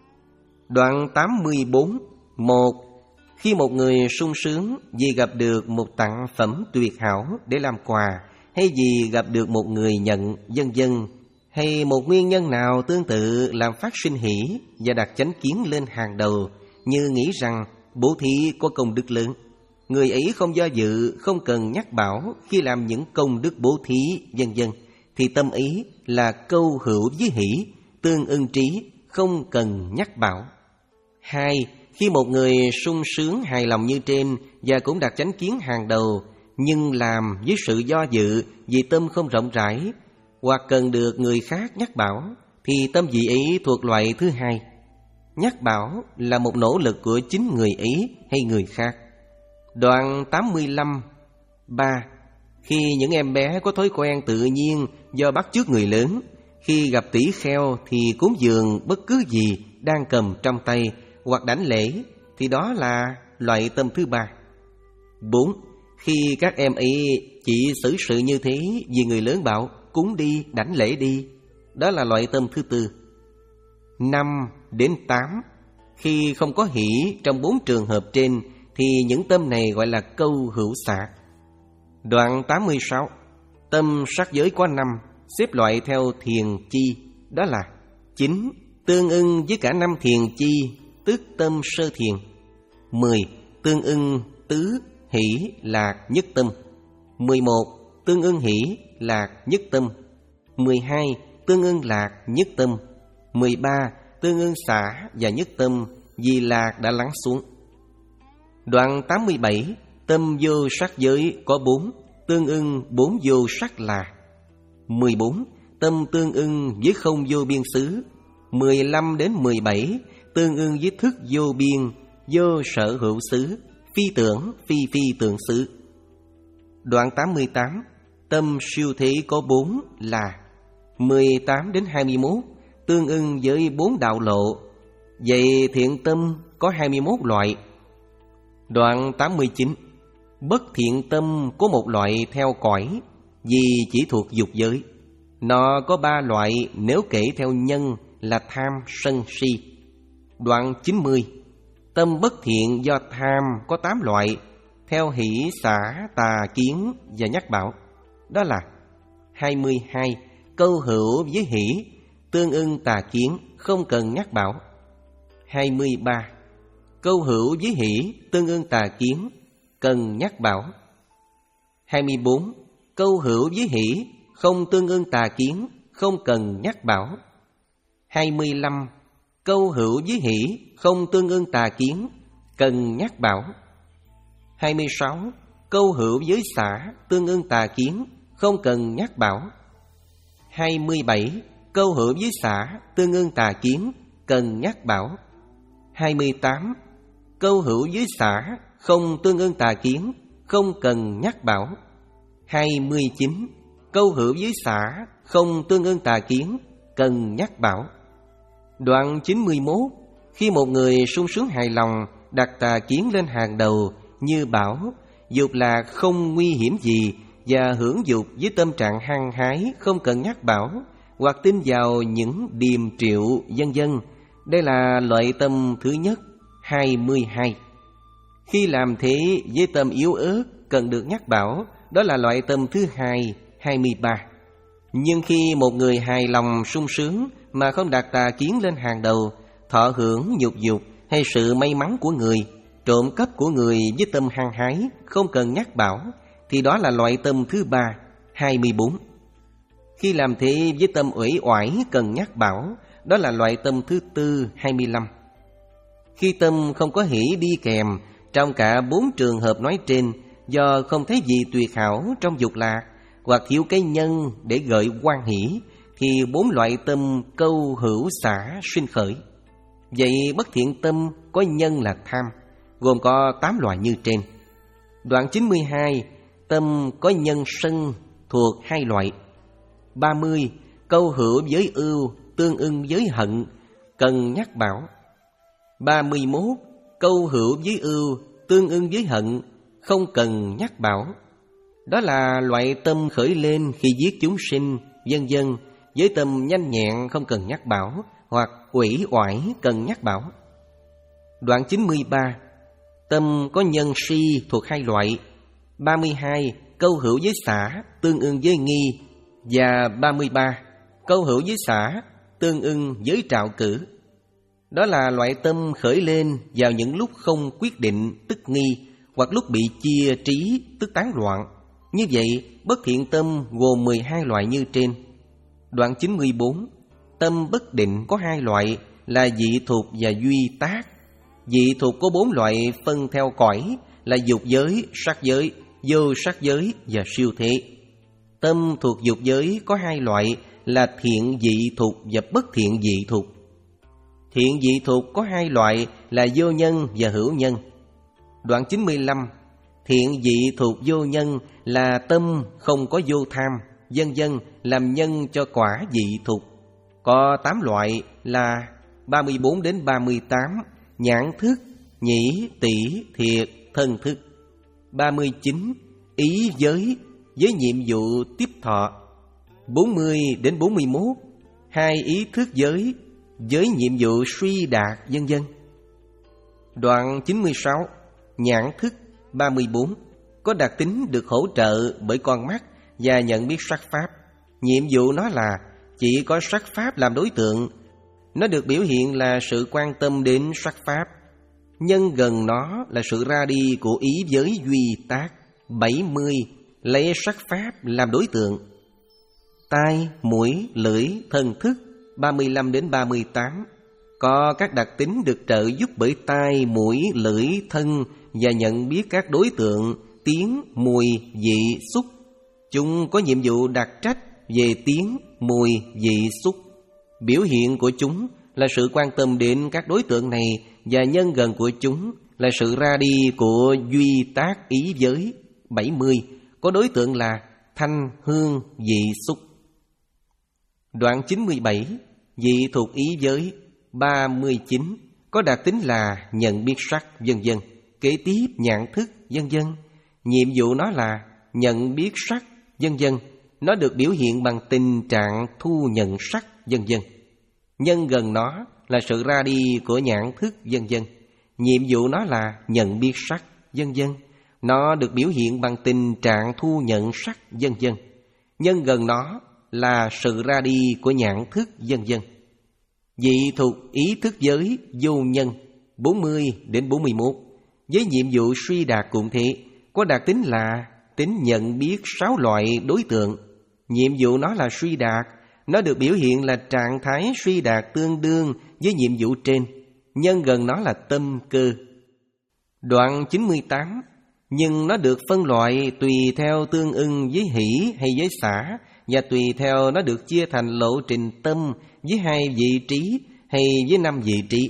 Đoạn tám mươi bốn. Một. Khi một người sung sướng vì gặp được một tặng phẩm tuyệt hảo để làm quà, hay vì gặp được một người nhận, vân vân, hay một nguyên nhân nào tương tự làm phát sinh hỷ và đặt chánh kiến lên hàng đầu, như nghĩ rằng bố thí có công đức lớn, người ấy không do dự, không cần nhắc bảo khi làm những công đức bố thí, vân vân, thì tâm ý là câu hữu với hỷ, tương ưng trí, không cần nhắc bảo. Hai. Khi một người sung sướng hài lòng như trên và cũng đặt chánh kiến hàng đầu, nhưng làm với sự do dự vì tâm không rộng rãi, hoặc cần được người khác nhắc bảo, thì tâm vị ấy thuộc loại thứ hai. Nhắc bảo là một nỗ lực của chính người ấy hay người khác. Đoạn tám mươi lăm. Ba. Khi những em bé có thói quen tự nhiên do bắt chước người lớn, khi gặp tỷ kheo thì cúng dường bất cứ gì đang cầm trong tay hoặc đảnh lễ, thì đó là loại tâm thứ ba. Bốn. Khi các em ấy chỉ xử sự như thế vì người lớn bảo cúng đi, đảnh lễ đi, đó là loại tâm thứ tư. Năm đến tám. Khi không có hỷ trong bốn trường hợp trên, thì những tâm này gọi là câu hữu xả. Đoạn tám mươi sáu. Tâm sắc giới có năm, xếp loại theo thiền chi, đó là chín. Tương ưng với cả năm thiền chi, tức tâm sơ thiền. Mười. Tương ưng tứ, hỷ, lạc, nhất tâm. Mười một. Tương ưng hỷ, lạc, nhất tâm. Mười hai. Tương ưng lạc, nhất tâm. Mười ba. Tương ưng xả và nhất tâm, vì lạc đã lắng xuống. Đoạn tám mươi bảy. Tâm vô sắc giới có bốn, tương ưng bốn vô sắc là. Mười bốn. Tâm tương ưng với không vô biên xứ. mười lăm đến mười bảy tương ưng với thức vô biên, vô sở hữu xứ, phi tưởng, phi phi tưởng xứ. Đoạn tám mươi tám, tâm siêu thế có bốn là mười tám đến hai mươi mốt tương ưng với bốn đạo lộ. Vậy thiện tâm có hai mươi mốt loại. Đoạn tám mươi chín, bất thiện tâm có một loại theo cõi, vì chỉ thuộc dục giới. Nó có ba loại nếu kể theo nhân là tham, sân, si. Đoạn chín mươi, tâm bất thiện do tham có tám loại, theo hỷ, xả, tà, kiến và nhắc bảo. Đó là hai mươi hai, câu hữu với hỷ, tương ưng tà kiến, không cần nhắc bảo. hai mươi ba, câu hữu với hỷ, tương ưng tà kiến, cần nhắc bảo. hai mươi bốn, câu hữu với hỷ, không tương ưng tà kiến, không cần nhắc bảo. hai mươi lăm, câu hữu với hỷ, không tương ưng tà kiến, cần nhắc bảo. hai mươi sáu, câu hữu với xả, tương ưng tà kiến, không cần nhắc bảo. hai mươi bảy, câu hữu với xả, tương ưng tà kiến, cần nhắc bảo. hai mươi tám, câu hữu với xả, không tương ưng tà kiến, không cần nhắc bảo. hai mươi chín, câu hữu với xả, không tương ưng tà kiến, cần nhắc bảo. Đoạn chín mươi mốt, khi một người sung sướng hài lòng, đặt tà kiến lên hàng đầu, như bảo dục là không nguy hiểm gì, và hưởng dục với tâm trạng hăng hái, không cần nhắc bảo, hoặc tin vào những điềm triệu vân vân. Đây là loại tâm thứ nhất, hai mươi hai. Khi làm thế với tâm yếu ớt, cần được nhắc bảo, đó là loại tâm thứ hai, hai mươi ba. Nhưng khi một người hài lòng sung sướng mà không đặt tà kiến lên hàng đầu, thọ hưởng nhục dục hay sự may mắn của người, trộm cắp của người với tâm hăng hái, không cần nhắc bảo, thì đó là loại tâm thứ ba, hai mươi bốn. Khi làm thế với tâm uể oải cần nhắc bảo, đó là loại tâm thứ tư, hai mươi lăm. Khi tâm không có hỷ đi kèm trong cả bốn trường hợp nói trên, do không thấy gì tuyệt hảo trong dục lạc, hoặc thiếu cái nhân để gợi hoan hỷ, thì bốn loại tâm câu hữu xả sinh khởi. Vậy bất thiện tâm có nhân là tham, gồm có tám loại như trên. Đoạn chín mươi hai, tâm có nhân sân thuộc hai loại. ba mươi, câu hữu với ưu, tương ưng với hận, cần nhắc bảo. ba mươi mốt, câu hữu với ưu, tương ưng với hận, không cần nhắc bảo. Đó là loại tâm khởi lên khi giết chúng sinh, vân vân, với tâm nhanh nhẹn không cần nhắc bảo, hoặc uể oải cần nhắc bảo. Đoạn chín mươi ba, tâm có nhân si thuộc hai loại. ba mươi hai, câu hữu với xả, tương ưng với nghi. Và ba mươi ba, câu hữu với xả, tương ưng với trạo cử. Đó là loại tâm khởi lên vào những lúc không quyết định tức nghi, hoặc lúc bị chia trí tức tán loạn. Như vậy bất thiện tâm gồm mười hai loại như trên. Đoạn chín mươi bốn, tâm bất định có hai loại là dị thục và duy tác. Dị thục có bốn loại phân theo cõi là dục giới, sắc giới, vô sắc giới và siêu thế. Tâm thuộc dục giới có hai loại là thiện dị thục và bất thiện dị thục. Thiện dị thục có hai loại là vô nhân và hữu nhân. Đoạn chín mươi lăm, thiện dị thục vô nhân là tâm không có vô tham, vân vân, làm nhân cho quả dị thục. Có tám loại là ba mươi bốn đến ba mươi tám, nhãn thức, nhĩ, tỷ, thiệt, thân thức. ba mươi chín, ý giới, với nhiệm vụ tiếp thọ. bốn mươi đến bốn mươi mốt, hai ý thức giới, với nhiệm vụ suy đạt, vân vân. Đoạn chín mươi sáu, nhãn thức, ba mươi bốn, có đặc tính được hỗ trợ bởi con mắt và nhận biết sắc pháp. Nhiệm vụ nó là chỉ có sắc pháp làm đối tượng. Nó được biểu hiện là sự quan tâm đến sắc pháp. Nhân gần nó là sự ra đi của ý giới duy tác. bảy mươi, lấy sắc pháp làm đối tượng. Tai, mũi, lưỡi, thân thức, ba mươi lăm đến ba mươi tám, có các đặc tính được trợ giúp bởi tai, mũi, lưỡi, thân và nhận biết các đối tượng tiếng, mùi, vị, xúc. Chúng có nhiệm vụ đặc trách về tiếng, mùi, vị, xúc. Biểu hiện của chúng là sự quan tâm đến các đối tượng này, và nhân gần của chúng là sự ra đi của duy tác ý giới. Bảy mươi. Có đối tượng là thanh, hương, vị, xúc. Đoạn chín mươi bảy. Vị thuộc ý giới. Ba mươi chín. Có đặc tính là nhận biết sắc, vân vân. Kế tiếp nhãn thức, vân vân. Nhiệm vụ nó là nhận biết sắc, vân vân. Nó được biểu hiện bằng tình trạng thu nhận sắc, vân vân. Nhân gần nó là sự ra đi của nhãn thức, vân vân. Nhiệm vụ nó là nhận biết sắc, vân vân. Nó được biểu hiện bằng tình trạng thu nhận sắc, vân vân. Nhân gần nó là sự ra đi của nhãn thức, vân vân. Vị thuộc ý thức giới vô nhân. Bốn mươi đến bốn mươi mốt. Với nhiệm vụ suy đạt cũng thế, có đặc tính là tính nhận biết sáu loại đối tượng. Nhiệm vụ nó là suy đạt. Nó được biểu hiện là trạng thái suy đạt tương đương với nhiệm vụ trên. Nhân gần nó là tâm cơ. Đoạn chín mươi tám. Nhưng nó được phân loại tùy theo tương ưng với hỷ hay với xả, và tùy theo nó được chia thành lộ trình tâm với hai vị trí hay với năm vị trí.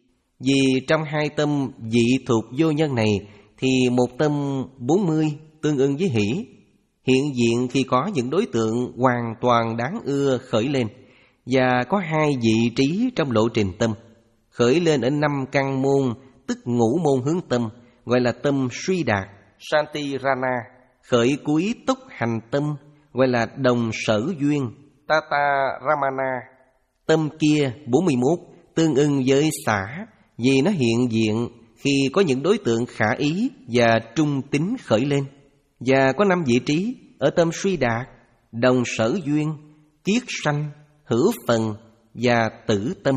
Vì trong hai tâm vị thuộc vô nhân này thì một tâm bốn mươi tương ưng với hỷ, hiện diện khi có những đối tượng hoàn toàn đáng ưa khởi lên, và có hai vị trí trong lộ trình tâm khởi lên ở năm căn môn, tức ngũ môn hướng tâm, gọi là tâm suy đạt, Santirana. Khởi cuối túc hành tâm, gọi là đồng sở duyên, Tata Ramana. Tâm kia bốn mươi mốt tương ưng với xả, vì nó hiện diện khi có những đối tượng khả ý và trung tính khởi lên, và có năm vị trí ở tâm suy đạt, đồng sở duyên, kiết sanh, hữu phần và tử tâm.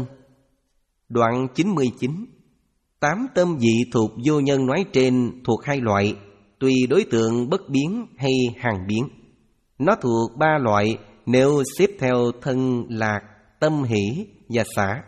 Đoạn chín mươi chín. Tám tâm vị thuộc vô nhân nói trên thuộc hai loại, tùy đối tượng bất biến hay hàng biến. Nó thuộc ba loại nếu xếp theo thân lạc, tâm hỷ và xả.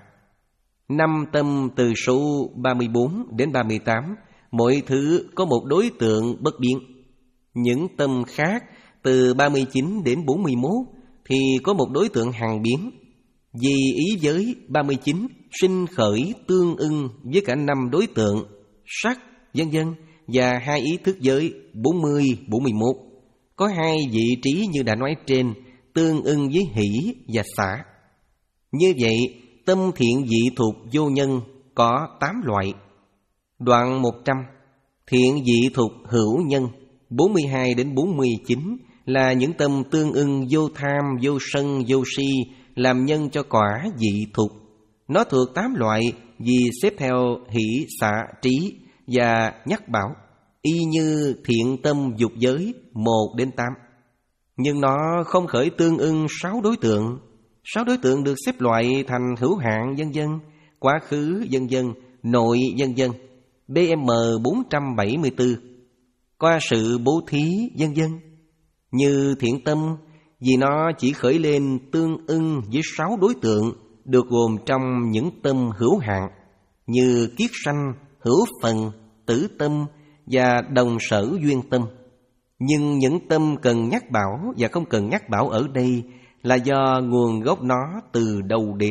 Năm tâm từ số ba mươi bốn đến ba mươi tám, mỗi thứ có một đối tượng bất biến. Những tâm khác từ ba mươi chín đến bốn mươi mốt thì có một đối tượng hàng biến. Vì ý giới ba mươi chín sinh khởi tương ưng với cả năm đối tượng sắc, vân vân, và hai ý thức giới bốn mươi, bốn mươi mốt. Có hai vị trí như đã nói trên, tương ưng với hỷ và xả. Như vậy, tâm thiện vị thuộc vô nhân có tám loại. Đoạn một trăm. Thiện vị thuộc hữu nhân bốn mươi hai đến bốn mươi chín là những tâm tương ưng vô tham, vô sân, vô si, làm nhân cho quả vị thuộc. Nó thuộc tám loại vì xếp theo hỷ, xả, trí và nhắc bảo, y như thiện tâm dục giới một đến tám. Nhưng nó không khởi tương ưng sáu đối tượng. Sáu đối tượng được xếp loại thành hữu hạn, vân vân, quá khứ, vân vân, nội, vân vân. B M bốn trăm bảy mươi tư. Qua sự bố thí, vân vân. Như thiện tâm, vì nó chỉ khởi lên tương ưng với sáu đối tượng được gồm trong những tâm hữu hạn, như kiết sanh, hữu phần, tử tâm và đồng sở duyên tâm. Nhưng những tâm cần nhắc bảo và không cần nhắc bảo ở đây là do nguồn gốc nó từ đâu đến.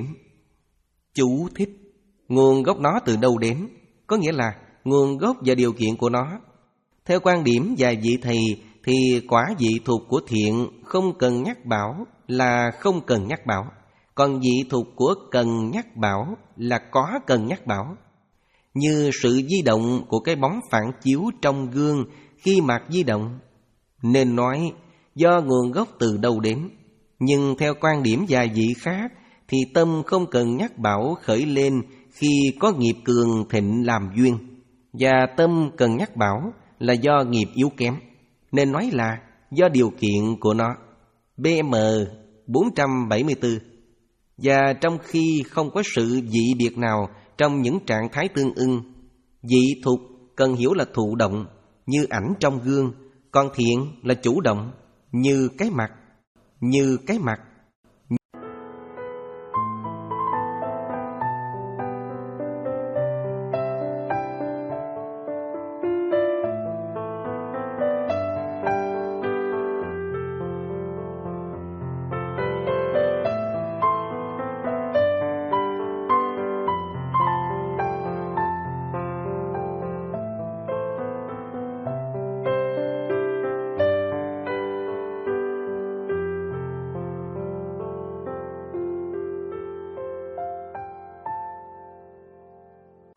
Chú thích: nguồn gốc nó từ đâu đến có nghĩa là nguồn gốc và điều kiện của nó. Theo quan điểm vài vị thầy thì quả vị thuộc của thiện không cần nhắc bảo là không cần nhắc bảo, còn vị thuộc của cần nhắc bảo là có cần nhắc bảo. Như sự di động của cái bóng phản chiếu trong gương khi mặt di động, nên nói do nguồn gốc từ đâu đến. Nhưng theo quan điểm vài vị khác thì tâm không cần nhắc bảo khởi lên khi có nghiệp cường thịnh làm duyên, và tâm cần nhắc bảo là do nghiệp yếu kém, nên nói là do điều kiện của nó. B M bốn trăm bảy mươi tư. Và trong khi không có sự dị biệt nào trong những trạng thái tương ưng, dị thuộc cần hiểu là thụ động, như ảnh trong gương, còn thiện là chủ động, như cái mặt, như cái mặt.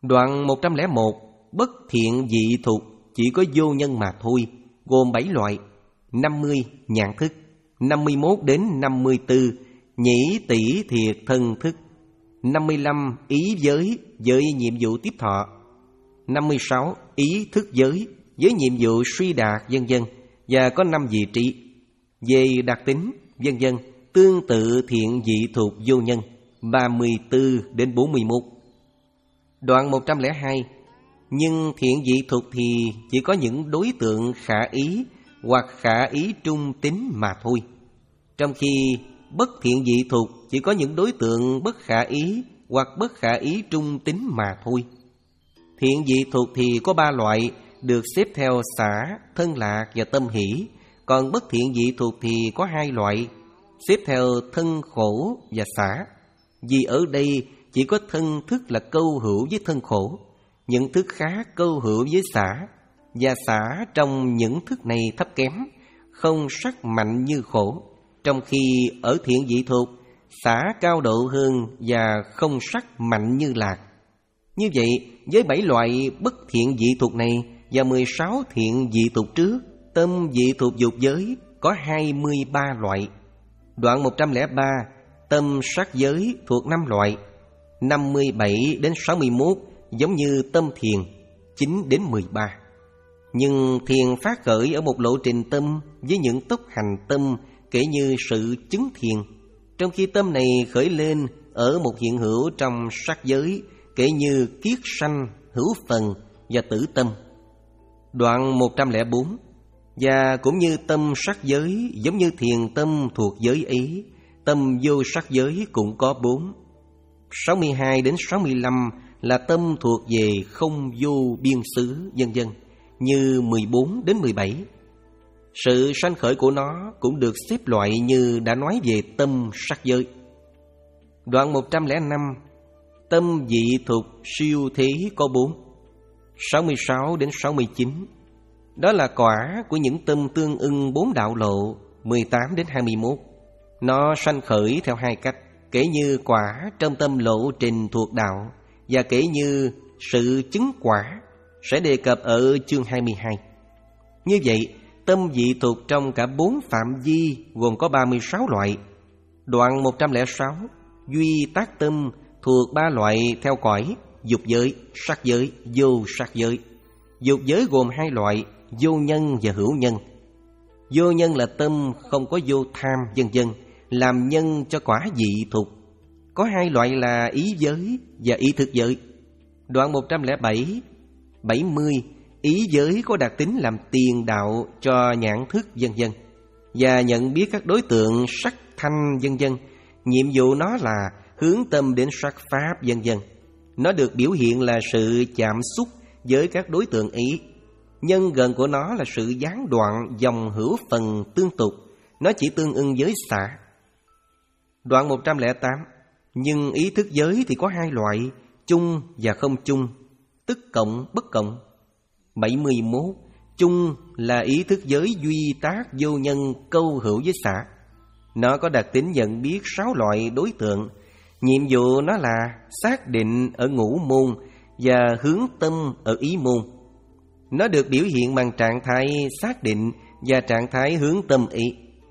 Đoạn một trăm lẻ một, bất thiện dị thục chỉ có vô nhân mà thôi, gồm bảy loại. Năm mươi nhãn thức, năm mươi mốt đến năm mươi tư nhĩ tỷ thiệt thân thức, năm mươi lăm ý giới, giới nhiệm vụ tiếp thọ, năm mươi sáu ý thức giới, với nhiệm vụ suy đạt vân vân, và có năm vị trí. Về đặc tính vân vân, tương tự thiện dị thục vô nhân, ba mươi tư đến bốn mươi mốt. Đoạn một trăm lẻ hai, nhưng thiện dị thục thì chỉ có những đối tượng khả ý hoặc khả ý trung tính mà thôi, trong khi bất thiện dị thục chỉ có những đối tượng bất khả ý hoặc bất khả ý trung tính mà thôi. Thiện dị thục thì có ba loại, được xếp theo xả, thân lạc và tâm hỷ. Còn bất thiện dị thục thì có hai loại, xếp theo thân khổ và xả. Vì ở đây chỉ có thân thức là câu hữu với thân khổ, những thức khác câu hữu với xả, và xả trong những thức này thấp kém, không sắc mạnh như khổ. Trong khi ở thiện dị thục, xả cao độ hơn và không sắc mạnh như lạc. Như vậy, với bảy loại bất thiện dị thục này và mười sáu thiện dị thục trước, tâm dị thục dục giới có hai mươi ba loại. Đoạn một trăm lẻ ba, tâm sắc giới thuộc năm loại. Năm mươi bảy đến sáu mươi mốt giống như tâm thiền, chín đến mười ba. Nhưng thiền phát khởi ở một lộ trình tâm với những tốc hành tâm kể như sự chứng thiền, trong khi tâm này khởi lên ở một hiện hữu trong sắc giới kể như kiết sanh, hữu phần và tử tâm. Đoạn một trăm lẻ bốn, và cũng như tâm sắc giới giống như thiền tâm thuộc giới ý, tâm vô sắc giới cũng có bốn. Sáu mươi hai đến sáu mươi lăm là tâm thuộc về không vô biên xứ vân vân, như mười bốn đến mười bảy. Sự sanh khởi của nó cũng được xếp loại như đã nói về tâm sắc giới. Đoạn một trăm lẻ năm, tâm dị thục siêu thế có bốn. Sáu mươi sáu đến sáu mươi chín, đó là quả của những tâm tương ưng bốn đạo lộ, mười tám đến hai mươi mốt. Nó sanh khởi theo hai cách, kể như quả trong tâm lộ trình thuộc đạo, và kể như sự chứng quả sẽ đề cập ở chương hai mươi hai. Như vậy, tâm dị thục trong cả bốn phạm vi gồm có ba mươi sáu loại. Đoạn một trăm lẻ sáu, duy tác tâm thuộc ba loại theo cõi: dục giới, sắc giới, vô sắc giới. Dục giới gồm hai loại, vô nhân và hữu nhân. Vô nhân là tâm không có vô tham vân vân, làm nhân cho quả dị thục. Có hai loại là ý giới và ý thức giới. Đoạn một trăm lẻ bảy, bảy mươi, ý giới có đặc tính làm tiền đạo cho nhãn thức vân vân, và nhận biết các đối tượng sắc thanh vân vân. Nhiệm vụ nó là hướng tâm đến sắc pháp vân vân. Nó được biểu hiện là sự chạm xúc với các đối tượng ý. Nhân gần của nó là sự gián đoạn dòng hữu phần tương tục, nó chỉ tương ưng với xả. Đoạn một trăm lẻ tám, nhưng ý thức giới thì có hai loại, chung và không chung, tức cộng bất cộng. Bảy mươi mốt, chung là ý thức giới duy tác vô nhân câu hữu với xả. Nó có đặc tính nhận biết sáu loại đối tượng. Nhiệm vụ nó là xác định ở ngũ môn và hướng tâm ở ý môn. Nó được biểu hiện bằng trạng thái xác định và trạng thái hướng tâm ý.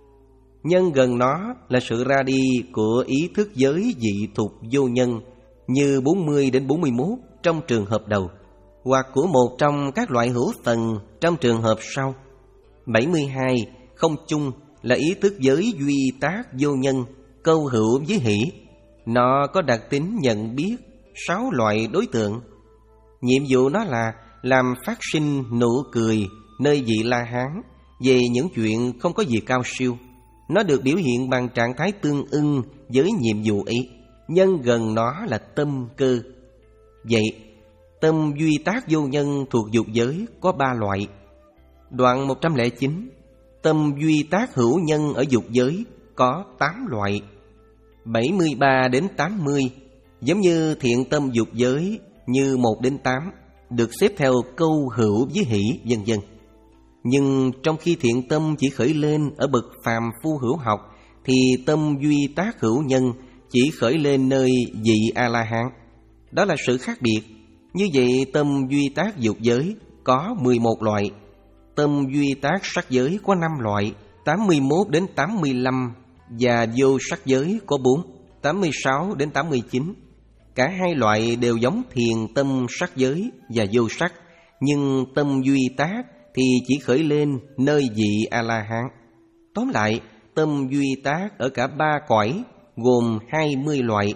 Nhân gần nó là sự ra đi của ý thức giới dị thục vô nhân như bốn mươi đến bốn mươi mốt trong trường hợp đầu, hoặc của một trong các loại hữu phần trong trường hợp sau. Bảy mươi hai, không chung là ý thức giới duy tác vô nhân câu hữu với hỷ. Nó có đặc tính nhận biết sáu loại đối tượng. Nhiệm vụ nó là làm phát sinh nụ cười nơi vị La Hán về những chuyện không có gì cao siêu. Nó được biểu hiện bằng trạng thái tương ưng với nhiệm vụ ấy. Nhân gần nó là tâm cơ. Vậy, tâm duy tác vô nhân thuộc dục giới có ba loại. Đoạn một trăm lẻ chín, tâm duy tác hữu nhân ở dục giới có tám loại. Bảy mươi ba đến tám mươi, giống như thiện tâm dục giới như một đến tám, được xếp theo câu hữu với hỷ vân vân. Nhưng trong khi thiện tâm chỉ khởi lên ở bậc phàm phu hữu học, thì tâm duy tác hữu nhân chỉ khởi lên nơi vị A-la-hán. Đó là sự khác biệt. Như vậy tâm duy tác dục giới có mười một loại, tâm duy tác sắc giới có năm loại, tám mươi mốt đến tám mươi lăm, và vô sắc giới có bốn, tám mươi sáu đến tám mươi chín. Cả hai loại đều giống thiền tâm sắc giới và vô sắc, nhưng tâm duy tác thì chỉ khởi lên nơi vị A-la-hán. Tóm lại, tâm duy tác ở cả ba cõi gồm hai mươi loại.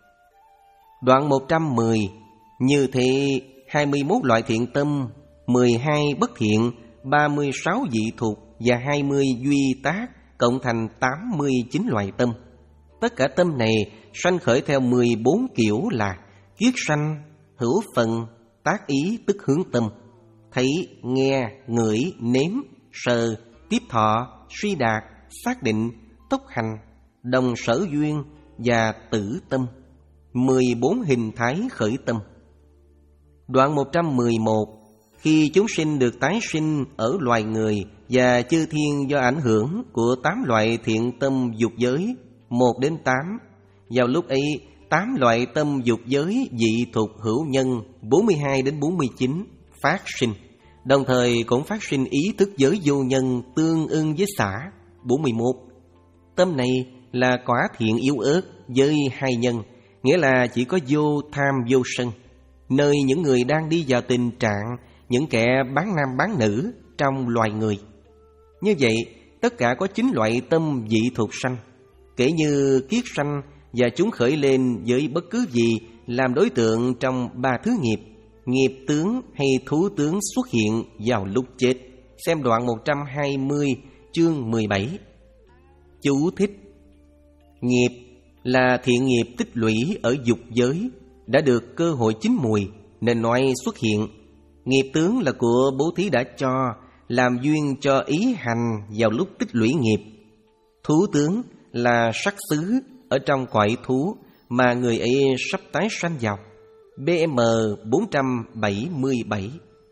Đoạn một trăm mười. Như thế hai mươi mốt loại thiện tâm, mười hai bất thiện, ba mươi sáu dị thục và hai mươi duy tác, cộng thành tám mươi chín loại tâm. Tất cả tâm này sanh khởi theo mười bốn kiểu là kiết sanh, hữu phần, tác ý tức hướng tâm, thấy, nghe, ngửi, nếm, sờ, tiếp thọ, suy đạt, xác định, tốc hành, đồng sở duyên và tử tâm. mười bốn hình thái khởi tâm. Đoạn một trăm mười một. Khi chúng sinh được tái sinh ở loài người và chư thiên do ảnh hưởng của tám loại thiện tâm dục giới một đến tám, vào lúc ấy tám loại tâm dục giới dị thục hữu nhân bốn mươi hai đến bốn mươi chín phát sinh, đồng thời cũng phát sinh ý thức giới vô nhân tương ưng với xả bốn mươi mốt. Tâm này là quả thiện yếu ớt với hai nhân, nghĩa là chỉ có vô tham vô sân, nơi những người đang đi vào tình trạng những kẻ bán nam bán nữ trong loài người. Như vậy, tất cả có chín loại tâm dị thục sanh, kể như kiết sanh, và chúng khởi lên với bất cứ gì làm đối tượng trong ba thứ nghiệp, nghiệp tướng hay thú tướng xuất hiện vào lúc chết. Xem đoạn một trăm hai mươi chương mười bảy. Chú thích: nghiệp là thiện nghiệp tích lũy ở dục giới, đã được cơ hội chín mùi nên nói xuất hiện. Nghiệp tướng là của bố thí đã cho, làm duyên cho ý hành vào lúc tích lũy nghiệp. Thú tướng là sắc xứ ở trong cõi thú mà người ấy sắp tái sanh vào. bê em bốn trăm bảy mươi bảy.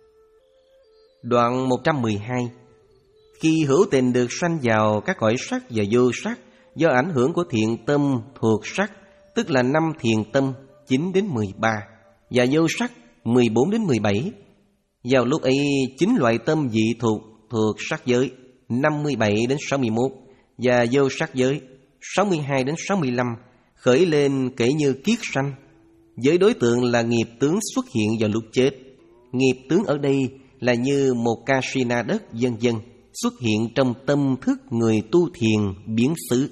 Đoạn một trăm mười hai. Khi hữu tình được sanh vào các cõi sắc và vô sắc do ảnh hưởng của thiện tâm thuộc sắc, tức là năm thiện tâm chín đến mười ba, và vô sắc mười bốn đến mười bảy. Vào lúc ấy chín loại tâm dị thuộc thuộc sắc giới năm mươi bảy đến sáu mươi mốt và vô sắc giới sáu mươi hai đến sáu mươi lăm khởi lên kể như kiết sanh, với đối tượng là nghiệp tướng xuất hiện vào lúc chết. Nghiệp tướng ở đây là như một casina đất vân vân xuất hiện trong tâm thức người tu thiền biến xứ.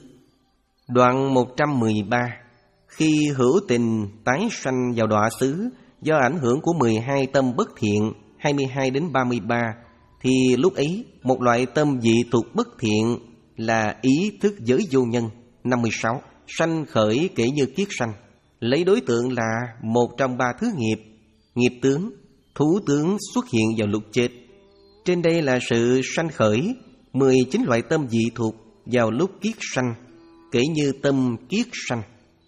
Đoạn một trăm mười ba. Khi hữu tình tái sanh vào đọa xứ do ảnh hưởng của mười hai tâm bất thiện hai mươi hai đến ba mươi ba, thì lúc ấy một loại tâm dị tục bất thiện là ý thức giới vô nhân năm mươi sáu sanh khởi kể như kiết sanh, lấy đối tượng là một trong ba thứ nghiệp, nghiệp tướng, thú tướng xuất hiện vào lúc chết. Trên đây là sự sanh khởi mười chín loại tâm dị thuộc vào lúc kiết sanh, kể như tâm kiết sanh.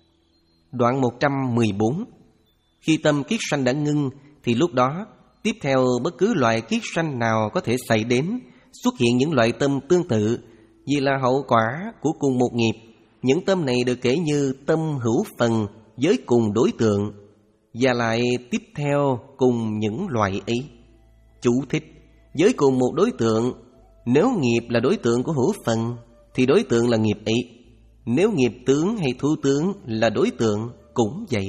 Đoạn một trăm mười bốn. Khi tâm kiết sanh đã ngưng thì lúc đó tiếp theo bất cứ loại kiết sanh nào có thể xảy đến, xuất hiện những loại tâm tương tự, vì là hậu quả của cùng một nghiệp. Những tâm này được kể như tâm hữu phần với cùng đối tượng, và lại tiếp theo cùng những loại ấy. Chú thích: với cùng một đối tượng, nếu nghiệp là đối tượng của hữu phần thì đối tượng là nghiệp ấy. Nếu nghiệp tướng hay thú tướng là đối tượng cũng vậy.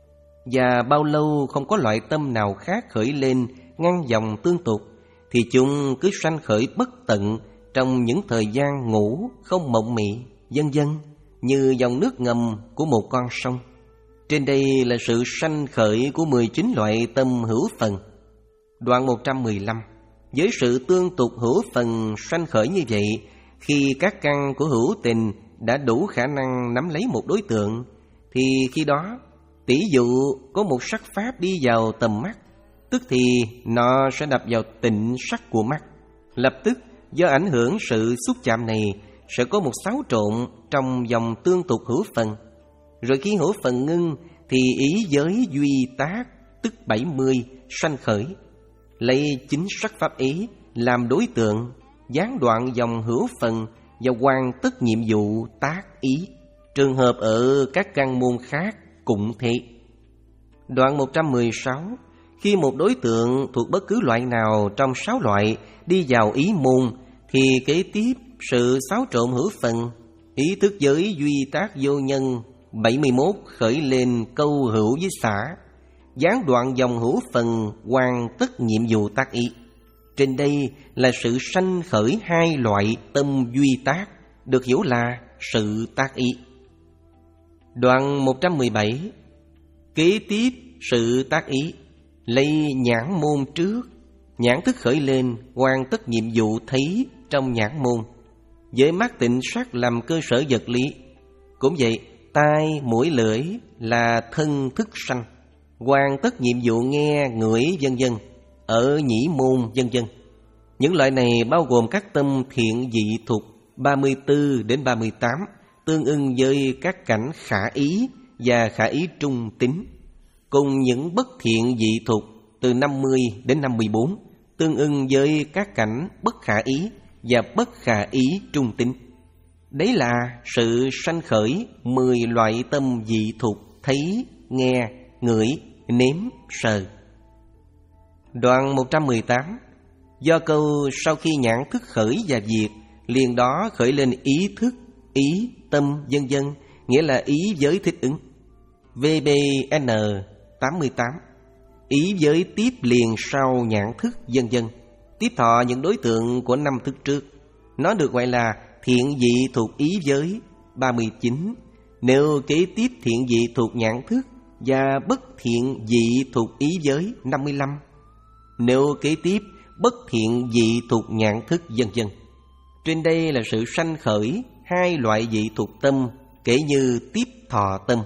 Và bao lâu không có loại tâm nào khác khởi lên ngăn dòng tương tục, thì chúng cứ sanh khởi bất tận trong những thời gian ngủ không mộng mị, vân vân, như dòng nước ngầm của một con sông. Trên đây là sự sanh khởi của mười chín loại tâm hữu phần. Đoạn một trăm mười lăm. Với sự tương tục hữu phần sanh khởi như vậy, khi các căn của hữu tình đã đủ khả năng nắm lấy một đối tượng, thì khi đó tỷ dụ có một sắc pháp đi vào tầm mắt, tức thì nó sẽ đập vào tịnh sắc của mắt. Lập tức do ảnh hưởng sự xúc chạm này sẽ có một xáo trộn trong dòng tương tục hữu phần. Rồi khi hữu phần ngưng thì ý giới duy tác, tức bảy mươi sanh khởi, lấy chính sắc pháp ý làm đối tượng, gián đoạn dòng hữu phần và hoàn tất nhiệm vụ tác ý. Trường hợp ở các căn môn khác cũng thế. Đoạn một trăm mười sáu. Khi một đối tượng thuộc bất cứ loại nào trong sáu loại đi vào ý môn, thì kế tiếp sự xáo trộn hữu phần, ý thức giới duy tác vô nhân bảy mươi mốt khởi lên câu hữu với xả, gián đoạn dòng hữu phần, hoàn tất nhiệm vụ tác ý. Trên đây là sự sanh khởi hai loại tâm duy tác, được hiểu là sự tác ý. Đoạn một trăm mười bảy. Kế tiếp sự tác ý, lấy nhãn môn trước, nhãn thức khởi lên, hoàn tất nhiệm vụ thấy trong nhãn môn, với mắt tịnh sắc làm cơ sở vật lý. Cũng vậy, tai, mũi, lưỡi là thân thức sanh, hoàn tất nhiệm vụ nghe, ngửi vân vân ở nhĩ môn vân vân. Những loại này bao gồm các tâm thiện dị thục ba mươi tư đến ba mươi tám, tương ưng với các cảnh khả ý và khả ý trung tính, cùng những bất thiện dị thục từ năm mươi đến năm mươi bốn, tương ưng với các cảnh bất khả ý và bất khả ý trung tính. Đấy là sự sanh khởi mười loại tâm dị thục thấy, nghe, ngửi, nếm, sờ. Đoạn một trăm mười tám. Do câu sau khi nhãn thức khởi và diệt, liền đó khởi lên ý thức, ý, tâm, vân vân, nghĩa là ý giới thích ứng. vê bê en tám mươi tám. Ý giới tiếp liền sau nhãn thức, vân vân, tiếp thọ những đối tượng của năm thức trước. Nó được gọi là thiện dị thuộc ý giới ba mươi chín. Nếu kế tiếp thiện dị thuộc nhãn thức và bất thiện dị thuộc ý giới năm mươi lăm. Nếu kế tiếp bất thiện dị thuộc nhãn thức, vân vân. Trên đây là sự sanh khởi hai loại dị thuộc tâm, kể như tiếp thọ tâm.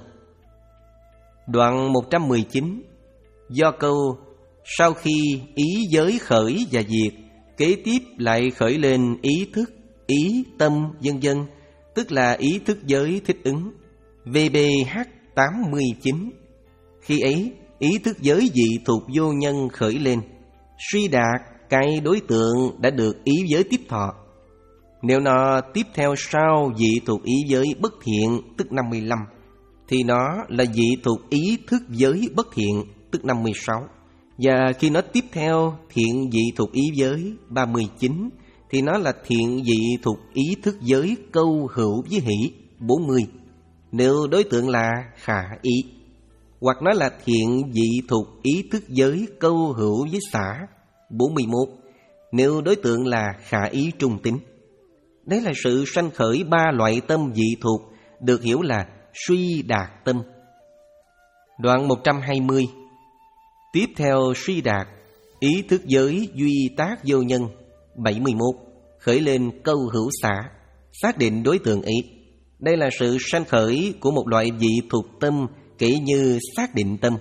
Đoạn một trăm mười chín. Do câu sau khi ý giới khởi và diệt, kế tiếp lại khởi lên ý thức, ý, tâm, vân vân, tức là ý thức giới thích ứng. vê bê hát tám mươi chín. Khi ấy, ý thức giới dị thuộc vô nhân khởi lên, suy đạt cái đối tượng đã được ý giới tiếp thọ. Nếu nó tiếp theo sau dị thuộc ý giới bất thiện, tức năm mươi lăm, thì nó là dị thuộc ý thức giới bất thiện, tức năm mươi sáu. Và khi nó tiếp theo thiện dị thuộc ý giới ba mươi chín, thì nó là thiện dị thuộc ý thức giới câu hữu với hỷ bốn mươi, nếu đối tượng là khả ý. Hoặc nó là thiện dị thuộc ý thức giới câu hữu với xả bốn mươi mốt, nếu đối tượng là khả ý trung tính. Đấy là sự sanh khởi ba loại tâm dị thuộc, được hiểu là suy đạt tâm. Đoạn một trăm hai mươi. Tiếp theo suy đạt, ý thức giới duy tác vô nhân bảy mươi mốt, khởi lên câu hữu xả, xác định đối tượng ý. Đây là sự sanh khởi của một loại dị thuộc tâm, kể như xác định tâm.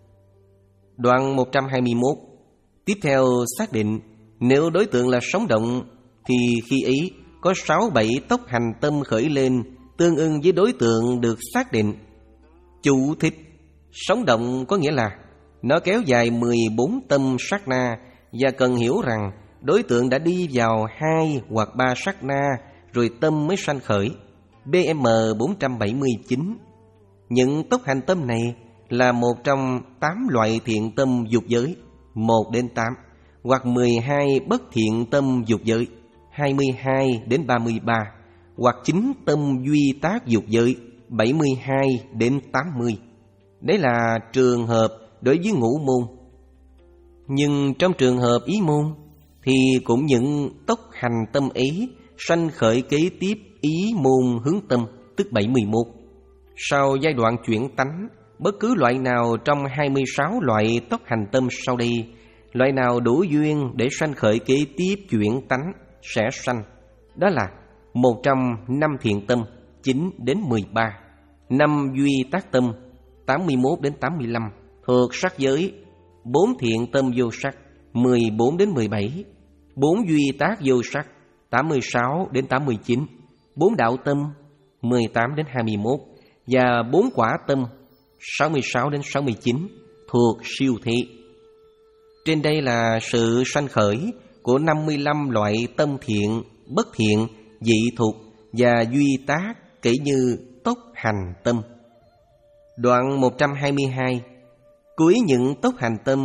Đoạn một trăm hai mươi mốt. Tiếp theo xác định, nếu đối tượng là sống động, thì khi ấy có sáu bảy tốc hành tâm khởi lên, tương ưng với đối tượng được xác định. Chú thích: sống động có nghĩa là nó kéo dài mười bốn tâm sát na, và cần hiểu rằng đối tượng đã đi vào hai hoặc ba sát na rồi tâm mới sanh khởi. bê em bốn trăm bảy mươi chín. Những tốc hành tâm này là một trong tám loại thiện tâm dục giới một đến tám, hoặc mười hai bất thiện tâm dục giới hai mươi hai đến ba mươi ba, hoặc chín tâm duy tác dục giới bảy mươi hai đến tám mươi. Đấy là trường hợp đối với ngũ môn. Nhưng trong trường hợp ý môn thì cũng những tốc hành tâm ấy sanh khởi kế tiếp ý môn hướng tâm, tức bảy mươi mốt. Sau giai đoạn chuyển tánh, bất cứ loại nào trong hai mươi sáu loại tốc hành tâm sau đây, loại nào đủ duyên để sanh khởi kế tiếp chuyển tánh sẽ sanh. Đó là một trong năm thiện tâm chín đến mười ba, năm duy tác tâm tám mươi mốt đến tám mươi lăm thuộc sắc giới, bốn thiện tâm vô sắc mười bốn đến mười bảy, bốn duy tác vô sắc tám mươi sáu đến tám mươi chín, bốn đạo tâm mười tám đến hai mươi mốt và bốn quả tâm sáu mươi sáu đến sáu mươi chín thuộc siêu thị. Trên đây là sự sanh khởi của năm mươi lăm loại tâm thiện, bất thiện, dị thuộc và duy tác, kể như tốc hành tâm. Đoạn một trăm hai mươi hai. Cuối những tốc hành tâm